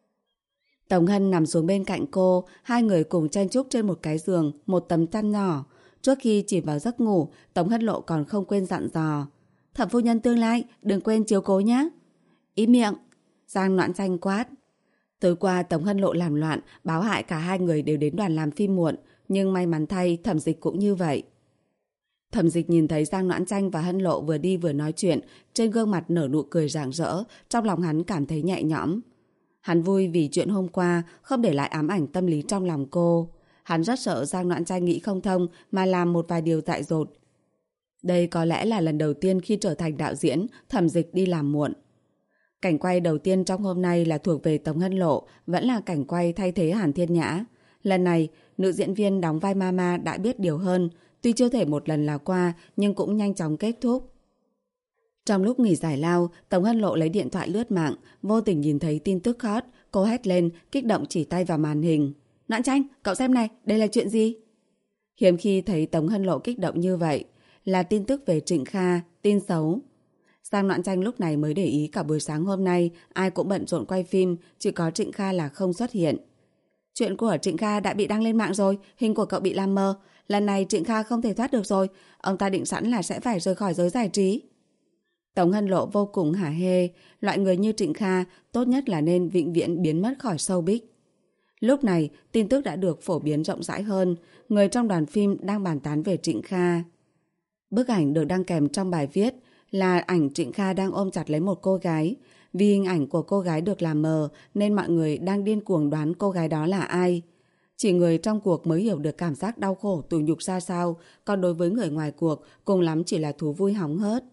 Tống Hân nằm xuống bên cạnh cô, hai người cùng chen chúc trên một cái giường, một tấm chăn nhỏ. Trước khi chìm vào giấc ngủ, Tống Hân Lộ còn không quên dặn dò. Thẩm phu nhân tương lai, đừng quên chiếu cố nhé. Im miệng, Giang Noãn Tranh quát. Tối qua Tống Hân Lộ làm loạn, báo hại cả hai người đều đến đoàn làm phim muộn, nhưng may mắn thay Thẩm Dịch cũng như vậy. Thẩm Dịch nhìn thấy Giang Noãn Tranh và Hân Lộ vừa đi vừa nói chuyện, trên gương mặt nở nụ cười rạng rỡ, trong lòng hắn cảm thấy nhẹ nhõm. Hắn vui vì chuyện hôm qua không để lại ám ảnh tâm lý trong lòng cô. Hắn rất sợ Giang Noãn Tranh nghĩ không thông mà làm một vài điều dại dột. Đây có lẽ là lần đầu tiên khi trở thành đạo diễn, Thẩm Dịch đi làm muộn. Cảnh quay đầu tiên trong hôm nay là thuộc về Tống Hân Lộ, vẫn là cảnh quay thay thế Hàn Thiên Nhã. Lần này, nữ diễn viên đóng vai Mama đã biết điều hơn, tuy chưa thể một lần là qua nhưng cũng nhanh chóng kết thúc. Trong lúc nghỉ giải lao, Tống Hân Lộ lấy điện thoại lướt mạng, vô tình nhìn thấy tin tức hot, cô hét lên, kích động chỉ tay vào màn hình. Noãn Tranh, cậu xem này, đây là chuyện gì? Hiếm khi thấy Tống Hân Lộ kích động như vậy, là tin tức về Trịnh Kha, tin xấu. Giang Noãn Tranh lúc này mới để ý cả buổi sáng hôm nay, ai cũng bận rộn quay phim, chỉ có Trịnh Kha là không xuất hiện. Chuyện của Trịnh Kha đã bị đăng lên mạng rồi, hình của cậu bị làm mờ. Lần này Trịnh Kha không thể thoát được rồi, ông ta định sẵn là sẽ phải rời khỏi giới giải trí. Tống Hân Lộ vô cùng hả hê, loại người như Trịnh Kha tốt nhất là nên vĩnh viễn biến mất khỏi showbiz. Lúc này, tin tức đã được phổ biến rộng rãi hơn, người trong đoàn phim đang bàn tán về Trịnh Kha. Bức ảnh được đăng kèm trong bài viết là ảnh Trịnh Kha đang ôm chặt lấy một cô gái. Vì hình ảnh của cô gái được làm mờ nên mọi người đang điên cuồng đoán cô gái đó là ai. Chỉ người trong cuộc mới hiểu được cảm giác đau khổ tủi nhục ra sao, còn đối với người ngoài cuộc cùng lắm chỉ là thú vui hóng hớt.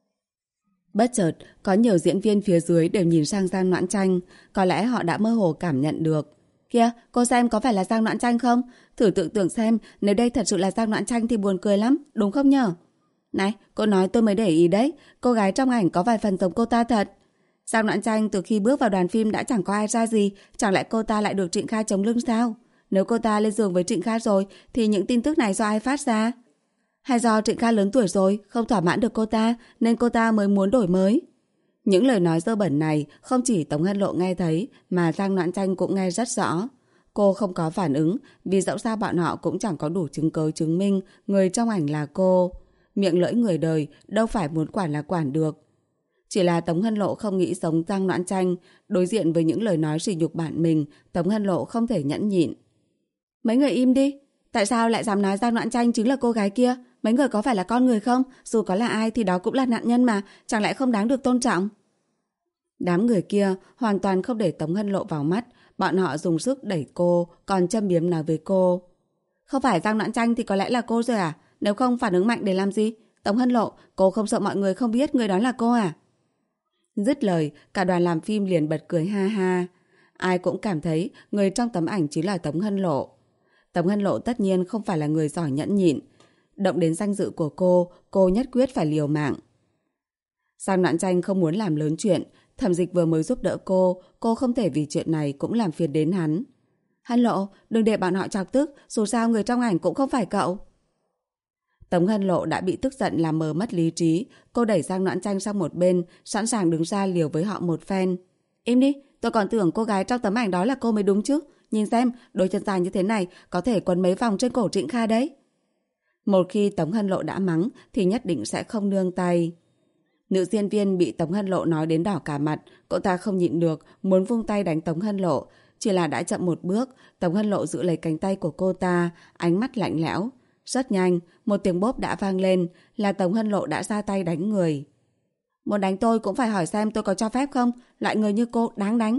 Bất chợt, có nhiều diễn viên phía dưới đều nhìn sang Giang Noãn Tranh, có lẽ họ đã mơ hồ cảm nhận được. Kìa, cô xem có phải là Giang Noãn Tranh không? Thử tưởng tượng xem, nếu đây thật sự là Giang Noãn Tranh thì buồn cười lắm, đúng không nhở? Này, cô nói tôi mới để ý đấy, cô gái trong ảnh có vài phần giống cô ta thật. Giang Noãn Tranh từ khi bước vào đoàn phim đã chẳng có ai ra gì, chẳng lẽ cô ta lại được Trịnh Kha chống lưng sao? Nếu cô ta lên giường với Trịnh Kha rồi, thì những tin tức này do ai phát ra? Hay do Trịnh Kha lớn tuổi rồi, không thỏa mãn được cô ta, nên cô ta mới muốn đổi mới? Những lời nói dơ bẩn này không chỉ Tống Hân Lộ nghe thấy, mà Giang Noãn Tranh cũng nghe rất rõ. Cô không có phản ứng, vì dẫu sao bọn họ cũng chẳng có đủ chứng cứ chứng minh người trong ảnh là cô. Miệng lưỡi người đời, đâu phải muốn quản là quản được. Chỉ là Tống Hân Lộ không nghĩ giống Giang Noãn Tranh, đối diện với những lời nói sỉ nhục bạn mình, Tống Hân Lộ không thể nhẫn nhịn. Mấy người im đi, tại sao lại dám nói Giang Noãn Tranh chính là cô gái kia? Mấy người có phải là con người không? Dù có là ai thì đó cũng là nạn nhân mà, chẳng lẽ không đáng được tôn trọng? Đám người kia hoàn toàn không để Tống Hân Lộ vào mắt, bọn họ dùng sức đẩy cô, còn châm biếm nói với cô. Không phải Giang Noãn Tranh thì có lẽ là cô rồi à? Nếu không phản ứng mạnh để làm gì? Tống Hân Lộ, cô không sợ mọi người không biết người đó là cô à? Dứt lời, cả đoàn làm phim liền bật cười ha ha. Ai cũng cảm thấy người trong tấm ảnh chính là Tống Hân Lộ. Tống Hân Lộ tất nhiên không phải là người giỏi nhẫn nhịn. Động đến danh dự của cô nhất quyết phải liều mạng. Giang Noãn Tranh không muốn làm lớn chuyện, Thẩm Dịch vừa mới giúp đỡ cô không thể vì chuyện này cũng làm phiền đến hắn. Hân Lộ, đừng để bọn họ chọc tức, dù sao người trong ảnh cũng không phải cậu. Tống Hân Lộ đã bị tức giận làm mờ mất lý trí. Cô đẩy Giang Noãn Tranh sang một bên, sẵn sàng đứng ra liều với họ một phen. Im đi, tôi còn tưởng cô gái trong tấm ảnh đó là cô mới đúng chứ. Nhìn xem, đôi chân dài như thế này có thể quấn mấy vòng trên cổ Trịnh Kha đấy. Một khi Tống Hân Lộ đã mắng thì nhất định sẽ không nương tay. Nữ diễn viên bị Tống Hân Lộ nói đến đỏ cả mặt. Cậu ta không nhịn được, muốn vung tay đánh Tống Hân Lộ. Chỉ là đã chậm một bước, Tống Hân Lộ giữ lấy cánh tay của cô ta, ánh mắt lạnh lẽo. Rất nhanh, một tiếng bốp đã vang lên, là Tống Hân Lộ đã ra tay đánh người. Muốn đánh tôi cũng phải hỏi xem tôi có cho phép không, loại người như cô đáng đánh.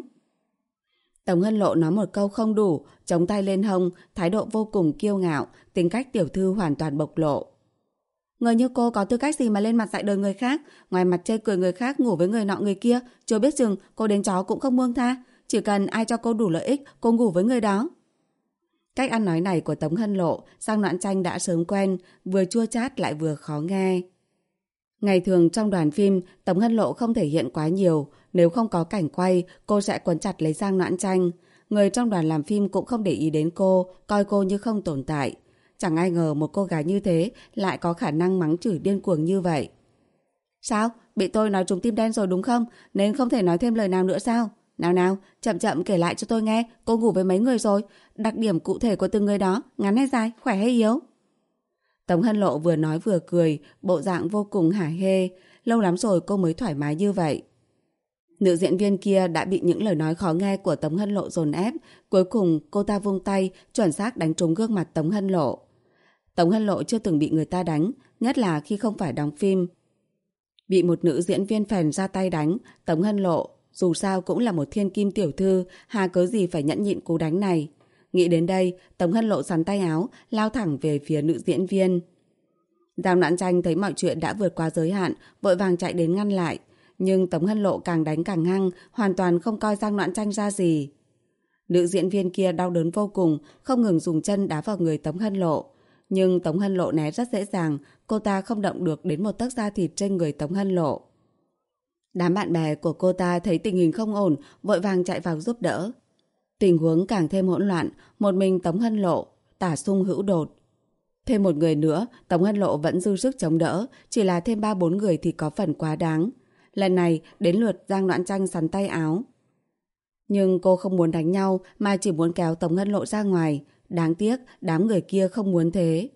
Tống Hân Lộ nói một câu không đủ, chống tay lên hông, thái độ vô cùng kiêu ngạo, tính cách tiểu thư hoàn toàn bộc lộ. Người như cô có tư cách gì mà lên mặt dạy đời người khác, ngoài mặt chê cười người khác ngủ với người nọ người kia, chưa biết chừng cô đến chó cũng không buông tha, chỉ cần ai cho cô đủ lợi ích, cô ngủ với người đó. Cách ăn nói này của Tống Hân Lộ, Giang Noãn Tranh đã sớm quen, vừa chua chát lại vừa khó nghe. Ngày thường trong đoàn phim, Tống Hân Lộ không thể hiện quá nhiều, nếu không có cảnh quay, cô sẽ quấn chặt lấy Giang Noãn Tranh. Người trong đoàn làm phim cũng không để ý đến cô, coi cô như không tồn tại. Chẳng ai ngờ một cô gái như thế lại có khả năng mắng chửi điên cuồng như vậy. Sao? Bị tôi nói trúng tim đen rồi đúng không? Nên không thể nói thêm lời nào nữa sao? Nào nào, chậm chậm kể lại cho tôi nghe, cô ngủ với mấy người rồi? Đặc điểm cụ thể của từng người đó, ngắn hay dài, khỏe hay yếu? Tống Hân Lộ vừa nói vừa cười, bộ dạng vô cùng hả hê. Lâu lắm rồi cô mới thoải mái như vậy. Nữ diễn viên kia đã bị những lời nói khó nghe của Tống Hân Lộ dồn ép. Cuối cùng cô ta vung tay, chuẩn xác đánh trúng gương mặt Tống Hân Lộ. Tống Hân Lộ chưa từng bị người ta đánh, nhất là khi không phải đóng phim. Bị một nữ diễn viên phèn ra tay đánh, Tống Hân Lộ dù sao cũng là một thiên kim tiểu thư, hà cớ gì phải nhẫn nhịn cú đánh này. Nghĩ đến đây, Tống Hân Lộ sắn tay áo, lao thẳng về phía nữ diễn viên. Giang Noãn Tranh thấy mọi chuyện đã vượt qua giới hạn, vội vàng chạy đến ngăn lại. Nhưng Tống Hân Lộ càng đánh càng hăng, hoàn toàn không coi Giang Noãn Tranh ra gì. Nữ diễn viên kia đau đớn vô cùng, không ngừng dùng chân đá vào người Tống Hân Lộ. Nhưng Tống Hân Lộ né rất dễ dàng, cô ta không động được đến một tấc da thịt trên người Tống Hân Lộ. Đám bạn bè của cô ta thấy tình hình không ổn, vội vàng chạy vào giúp đỡ. Tình huống càng thêm hỗn loạn, một mình Tống Hân Lộ tả sung hữu đột. Thêm một người nữa, Tống Hân Lộ vẫn dư sức chống đỡ, chỉ là thêm 3-4 người thì có phần quá đáng. Lần này đến lượt Giang Noãn Tranh sắn tay áo. Nhưng cô không muốn đánh nhau mà chỉ muốn kéo Tống Hân Lộ ra ngoài. Đáng tiếc đám người kia không muốn thế.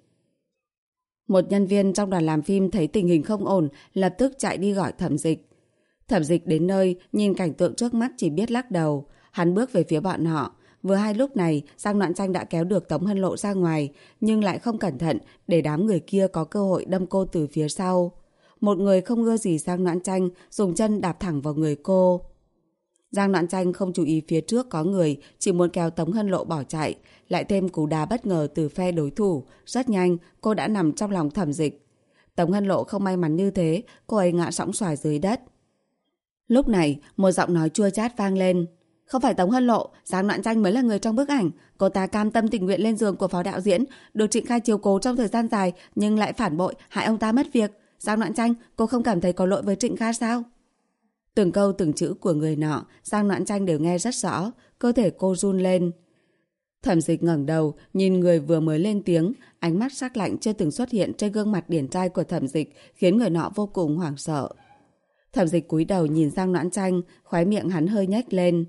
Một nhân viên trong đoàn làm phim thấy tình hình không ổn, lập tức chạy đi gọi Thẩm Dịch. Thẩm Dịch đến nơi, nhìn cảnh tượng trước mắt chỉ biết lắc đầu. Hắn bước về phía bọn họ. Vừa hay lúc này, Giang Noãn Tranh đã kéo được Tống Hân Lộ ra ngoài, nhưng lại không cẩn thận để đám người kia có cơ hội đâm cô từ phía sau. Một người không ưa gì Giang Noãn Tranh, dùng chân đạp thẳng vào người cô. Giang Noãn Tranh không chú ý phía trước có người, chỉ muốn kéo Tống Hân Lộ bỏ chạy, lại thêm cú đá bất ngờ từ phe đối thủ. Rất nhanh, cô đã nằm trong lòng Thẩm Dịch. Tống Hân Lộ không may mắn như thế, cô ấy ngã sõng xoài dưới đất. Lúc này, một giọng nói chua chát vang lên. Không phải Tống Hân Lộ, Giang Noãn Tranh mới là người trong bức ảnh. Cô ta cam tâm tình nguyện lên giường của phó đạo diễn, được Trịnh Khai chiếu cố trong thời gian dài, nhưng lại phản bội, hại ông ta mất việc. Giang Noãn Tranh, cô không cảm thấy có lỗi với Trịnh Khai sao? Từng câu từng chữ của người nọ, Giang Noãn Tranh đều nghe rất rõ, cơ thể cô run lên. Thẩm Dịch ngẩng đầu, nhìn người vừa mới lên tiếng, ánh mắt sắc lạnh chưa từng xuất hiện trên gương mặt điển trai của Thẩm Dịch, khiến người nọ vô cùng hoảng sợ. Thẩm Dịch cúi đầu nhìn Giang Noãn Tranh, khóe miệng hắn hơi nhếch lên.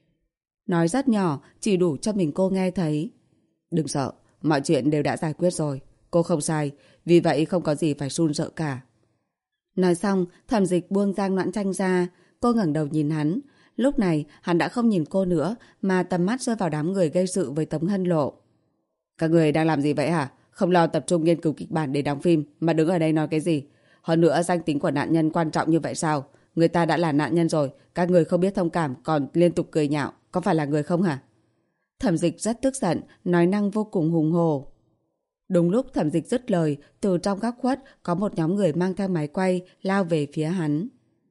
Nói rất nhỏ, chỉ đủ cho mình cô nghe thấy. Đừng sợ, mọi chuyện đều đã giải quyết rồi. Cô không sai, vì vậy không có gì phải run sợ cả. Nói xong, Thẩm Dịch buông Giang Noãn Tranh ra. Cô ngẩng đầu nhìn hắn. Lúc này, hắn đã không nhìn cô nữa, mà tầm mắt rơi vào đám người gây sự với Tống Hân Lộ. Các người đang làm gì vậy hả? Không lo tập trung nghiên cứu kịch bản để đóng phim, mà đứng ở đây nói cái gì? Hơn nữa, danh tính của nạn nhân quan trọng như vậy sao? Người ta đã là nạn nhân rồi, các người không biết thông cảm, còn liên tục cười nhạo. Có phải là người không hả? Thẩm Dịch rất tức giận, nói năng vô cùng hùng hồ. Đúng lúc Thẩm Dịch dứt lời, từ trong góc khuất có một nhóm người mang theo máy quay lao về phía hắn.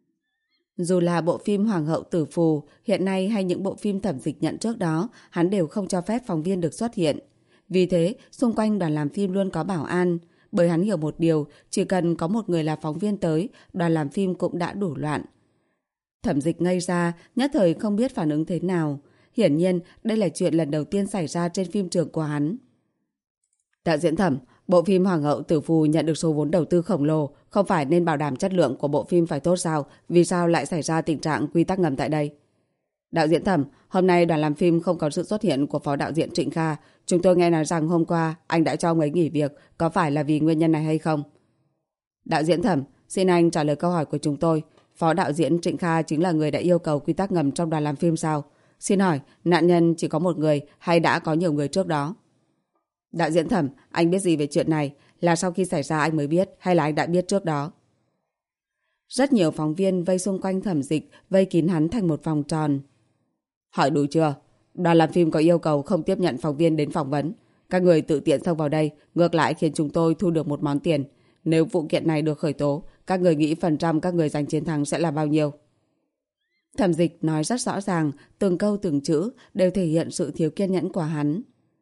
Dù là bộ phim Hoàng hậu Tử Phù hiện nay hay những bộ phim Thẩm Dịch nhận trước đó, hắn đều không cho phép phóng viên được xuất hiện. Vì thế, xung quanh đoàn làm phim luôn có bảo an. Bởi hắn hiểu một điều, chỉ cần có một người là phóng viên tới, đoàn làm phim cũng đã đủ loạn. Thẩm Dịch ngây ra, nhất thời không biết phản ứng thế nào. Hiển nhiên, đây là chuyện lần đầu tiên xảy ra trên phim trường của hắn. Đạo diễn Thẩm, Bộ phim Hoàng hậu Tử Phù nhận được số vốn đầu tư khổng lồ, không phải nên bảo đảm chất lượng của bộ phim phải tốt sao? Vì sao lại xảy ra tình trạng quy tắc ngầm tại đây? Đạo diễn Thẩm, hôm nay đoàn làm phim không có sự xuất hiện của phó đạo diễn Trịnh Kha. Chúng tôi nghe nói rằng hôm qua anh đã cho ông ấy nghỉ việc, có phải là vì nguyên nhân này hay không? Đạo diễn Thẩm, xin anh trả lời câu hỏi của chúng tôi. Phó đạo diễn Trịnh Kha chính là người đã yêu cầu quy tắc ngầm trong đoàn làm phim sao? Xin hỏi, nạn nhân chỉ có một người hay đã có nhiều người trước đó? Đạo diễn Thẩm, anh biết gì về chuyện này? Là sau khi xảy ra anh mới biết hay là anh đã biết trước đó? Rất nhiều phóng viên vây xung quanh Thẩm Dịch, vây kín hắn thành một vòng tròn. Hỏi đủ chưa? Đoàn làm phim có yêu cầu không tiếp nhận phóng viên đến phỏng vấn. Các người tự tiện xông vào đây, ngược lại khiến chúng tôi thu được một món tiền. Nếu vụ kiện này được khởi tố, các người nghĩ phần trăm các người giành chiến thắng sẽ là bao nhiêu? Thẩm Dịch nói rất rõ ràng, từng câu từng chữ đều thể hiện sự thiếu kiên nhẫn của hắn.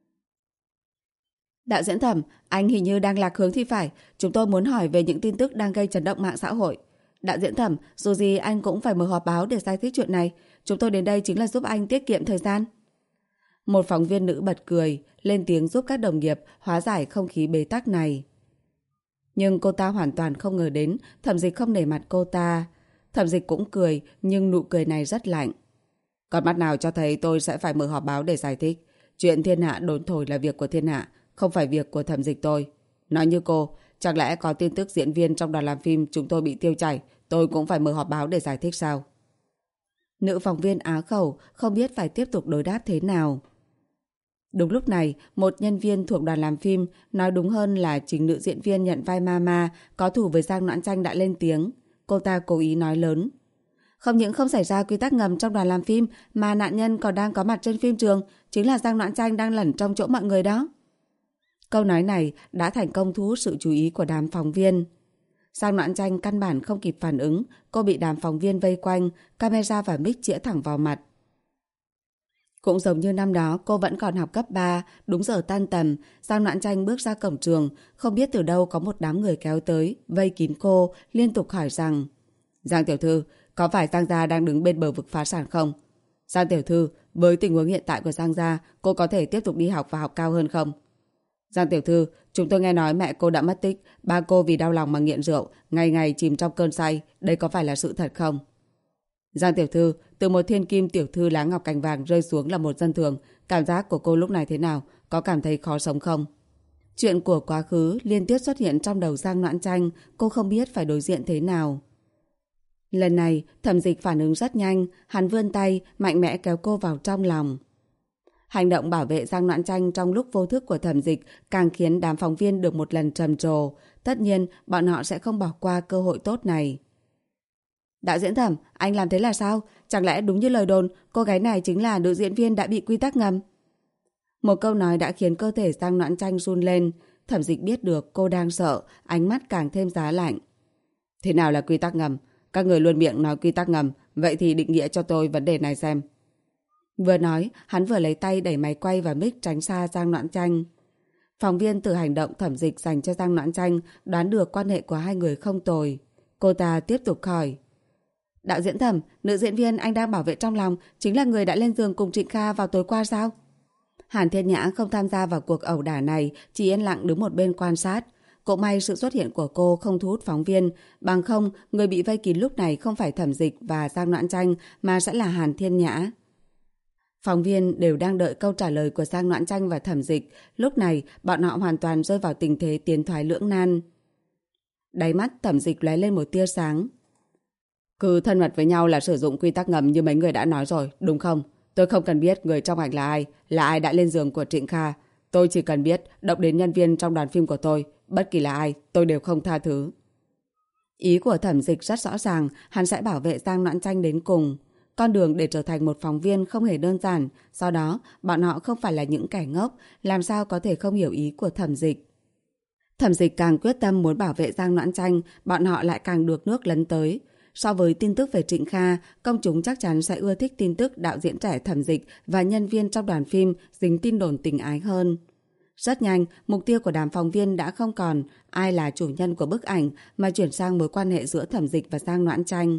Đạo diễn Thẩm, anh hình như đang lạc hướng thì phải. Chúng tôi muốn hỏi về những tin tức đang gây chấn động mạng xã hội. Đạo diễn Thẩm, dù gì anh cũng phải mở họp báo để giải thích chuyện này. Chúng tôi đến đây chính là giúp anh tiết kiệm thời gian. Một phóng viên nữ bật cười, lên tiếng giúp các đồng nghiệp hóa giải không khí bế tắc này. Nhưng cô ta hoàn toàn không ngờ đến Thẩm Dịch không nể mặt cô ta. Thẩm Dịch cũng cười, nhưng nụ cười này rất lạnh. Còn mắt nào cho thấy tôi sẽ phải mở họp báo để giải thích. Chuyện thiên hạ đồn thổi là việc của thiên hạ, không phải việc của Thẩm Dịch tôi. Nói như cô, chẳng lẽ có tin tức diễn viên trong đoàn làm phim chúng tôi bị tiêu chảy, tôi cũng phải mở họp báo để giải thích sao? Nữ phóng viên á khẩu không biết phải tiếp tục đối đáp thế nào. Đúng lúc này, một nhân viên thuộc đoàn làm phim, nói đúng hơn là chính nữ diễn viên nhận vai Mama, có thù với Giang Noãn Tranh đã lên tiếng. Cô ta cố ý nói lớn. Không những không xảy ra quy tắc ngầm trong đoàn làm phim, mà nạn nhân còn đang có mặt trên phim trường, chính là Giang Noãn Tranh đang lẩn trong chỗ mọi người đó. Câu nói này đã thành công thu hút sự chú ý của đám phóng viên. Giang Noãn Tranh căn bản không kịp phản ứng, cô bị đám phóng viên vây quanh, camera và mic chĩa thẳng vào mặt. Cũng giống như năm đó cô vẫn còn học cấp 3, đúng giờ tan tầm, Giang Noãn Tranh bước ra cổng trường, không biết từ đâu có một đám người kéo tới, vây kín cô, liên tục hỏi rằng: Giang tiểu thư, có phải Giang gia đang đứng bên bờ vực phá sản không? Giang tiểu thư, với tình huống hiện tại của Giang gia, cô có thể tiếp tục đi học và học cao hơn không? Giang tiểu thư, chúng tôi nghe nói mẹ cô đã mất tích, ba cô vì đau lòng mà nghiện rượu, ngày ngày chìm trong cơn say, đây có phải là sự thật không? Giang tiểu thư, từ một thiên kim tiểu thư lá ngọc cành vàng rơi xuống là một dân thường, cảm giác của cô lúc này thế nào? Có cảm thấy khó sống không? Chuyện của quá khứ liên tiếp xuất hiện trong đầu Giang Noãn Tranh, cô không biết phải đối diện thế nào. Lần này, Thẩm Dịch phản ứng rất nhanh, hắn vươn tay, mạnh mẽ kéo cô vào trong lòng. Hành động bảo vệ Giang Noãn Tranh trong lúc vô thức của Thẩm Dịch càng khiến đám phóng viên được một lần trầm trồ. Tất nhiên, bọn họ sẽ không bỏ qua cơ hội tốt này. Đạo diễn Thẩm, anh làm thế là sao? Chẳng lẽ đúng như lời đồn, cô gái này chính là nữ diễn viên đã bị quy tắc ngầm? Một câu nói đã khiến cơ thể Giang Noãn Tranh run lên. Thẩm Dịch biết được cô đang sợ, ánh mắt càng thêm giá lạnh. Thế nào là quy tắc ngầm? Các người luôn miệng nói quy tắc ngầm, vậy thì định nghĩa cho tôi vấn đề này xem. Vừa nói, hắn vừa lấy tay đẩy máy quay và mic tránh xa Giang Noãn Tranh. Phóng viên từ hành động Thẩm Dịch dành cho Giang Noãn Tranh đoán được quan hệ của hai người không tồi. Cô ta tiếp tục hỏi. Đạo diễn Thẩm, nữ diễn viên anh đang bảo vệ trong lòng chính là người đã lên giường cùng Trịnh Kha vào tối qua sao? Hàn Thiên Nhã không tham gia vào cuộc ẩu đả này, chỉ yên lặng đứng một bên quan sát. Cũng may sự xuất hiện của cô không thu hút phóng viên, bằng không người bị vây kín lúc này không phải Thẩm Dịch và Giang Noãn Tranh mà sẽ là Hàn Thiên Nhã. Phóng viên đều đang đợi câu trả lời của Giang Noãn Tranh và Thẩm Dịch, lúc này bọn họ hoàn toàn rơi vào tình thế tiến thoái lưỡng nan. Đáy mắt Thẩm Dịch lóe lên một tia sáng. Cứ thân mật với nhau là sử dụng quy tắc ngầm như mấy người đã nói rồi, đúng không? Tôi không cần biết người trong ảnh là ai đã lên giường của Trịnh Kha. Tôi chỉ cần biết động đến nhân viên trong đoàn phim của tôi, bất kỳ là ai, tôi đều không tha thứ. Ý của Thẩm Dịch rất rõ ràng, hắn sẽ bảo vệ Giang Noãn Tranh đến cùng. Con đường để trở thành một phóng viên không hề đơn giản, do đó bọn họ không phải là những kẻ ngốc, làm sao có thể không hiểu ý của Thẩm Dịch. Thẩm Dịch càng quyết tâm muốn bảo vệ Giang Noãn Tranh, bọn họ lại càng được nước lấn tới. So với tin tức về Trịnh Kha, công chúng chắc chắn sẽ ưa thích tin tức đạo diễn trẻ Thẩm Dịch và nhân viên trong đoàn phim dính tin đồn tình ái hơn. Rất nhanh, mục tiêu của đám phóng viên đã không còn ai là chủ nhân của bức ảnh mà chuyển sang mối quan hệ giữa Thẩm Dịch và Giang Noãn Tranh.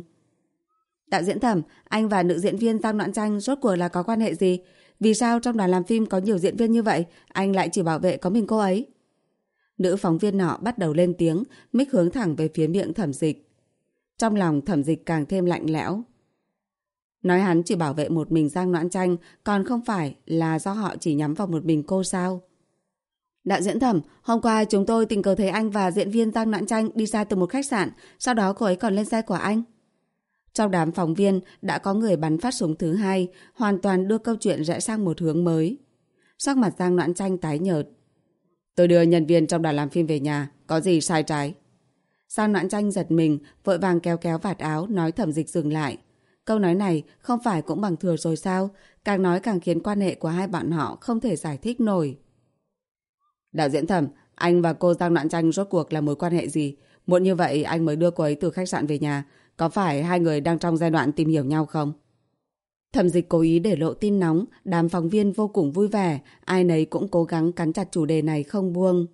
Đạo diễn Thẩm, anh và nữ diễn viên Giang Noãn Tranh rốt cuộc là có quan hệ gì? Vì sao trong đoàn làm phim có nhiều diễn viên như vậy, anh lại chỉ bảo vệ có mình cô ấy? Nữ phóng viên nọ bắt đầu lên tiếng, mic hướng thẳng về phía miệng Thẩm Dịch. Trong lòng Thẩm Dịch càng thêm lạnh lẽo. Nói hắn chỉ bảo vệ một mình Giang Noãn Tranh, còn không phải là do họ chỉ nhắm vào một mình cô sao? Đạo diễn Thẩm, hôm qua chúng tôi tình cờ thấy anh và diễn viên Giang Noãn Tranh đi ra từ một khách sạn, sau đó cô ấy còn lên xe của anh. Trong đám phóng viên đã có người bắn phát súng thứ hai, hoàn toàn đưa câu chuyện rẽ sang một hướng mới. Sắc mặt Giang Noãn Tranh tái nhợt. Tôi đưa nhân viên trong đoàn làm phim về nhà, có gì sai trái? Giang Noãn Tranh giật mình, vội vàng kéo kéo vạt áo, nói Thẩm Dịch dừng lại. Câu nói này không phải cũng bằng thừa rồi sao? Càng nói càng khiến quan hệ của hai bạn họ không thể giải thích nổi. Đạo diễn Thẩm, anh và cô Giang Noãn Tranh rốt cuộc là mối quan hệ gì? Muộn như vậy anh mới đưa cô ấy từ khách sạn về nhà. Có phải hai người đang trong giai đoạn tìm hiểu nhau không? Thẩm Dịch cố ý để lộ tin nóng, đám phóng viên vô cùng vui vẻ, ai nấy cũng cố gắng cắn chặt chủ đề này không buông.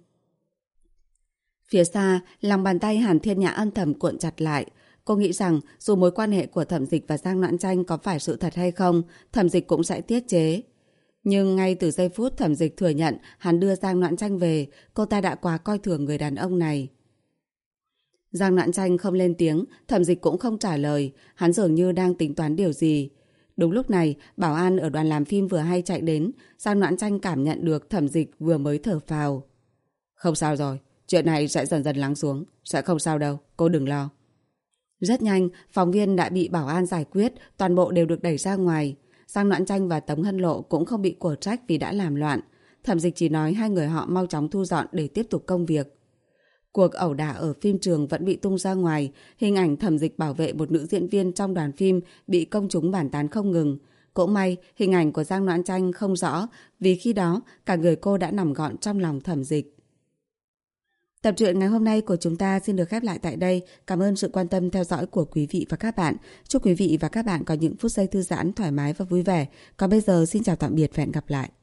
Phía xa, lòng bàn tay Hàn Thiên Nhã âm thầm cuộn chặt lại. Cô nghĩ rằng dù mối quan hệ của Thẩm Dịch và Giang Noãn Tranh có phải sự thật hay không, Thẩm Dịch cũng sẽ tiết chế. Nhưng ngay từ giây phút Thẩm Dịch thừa nhận hắn đưa Giang Noãn Tranh về, cô ta đã quá coi thường người đàn ông này. Giang Noãn Tranh không lên tiếng, Thẩm Dịch cũng không trả lời, hắn dường như đang tính toán điều gì. Đúng lúc này, bảo an ở đoàn làm phim vừa hay chạy đến, Giang Noãn Tranh cảm nhận được Thẩm Dịch vừa mới thở phào. Không sao rồi, chuyện này sẽ dần dần lắng xuống, sẽ không sao đâu, cô đừng lo. Rất nhanh, phóng viên đã bị bảo an giải quyết, toàn bộ đều được đẩy ra ngoài. Giang Noãn Tranh và Tống Hân Lộ cũng không bị của trách vì đã làm loạn. Thẩm Dịch chỉ nói hai người họ mau chóng thu dọn để tiếp tục công việc. Cuộc ẩu đả ở phim trường vẫn bị tung ra ngoài, hình ảnh Thẩm Dịch bảo vệ một nữ diễn viên trong đoàn phim bị công chúng bàn tán không ngừng. Cũng may, hình ảnh của Giang Noãn Tranh không rõ, vì khi đó cả người cô đã nằm gọn trong lòng Thẩm Dịch. Tập truyện ngày hôm nay của chúng ta xin được khép lại tại đây. Cảm ơn sự quan tâm theo dõi của quý vị và các bạn. Chúc quý vị và các bạn có những phút giây thư giãn, thoải mái và vui vẻ. Còn bây giờ xin chào tạm biệt và hẹn gặp lại.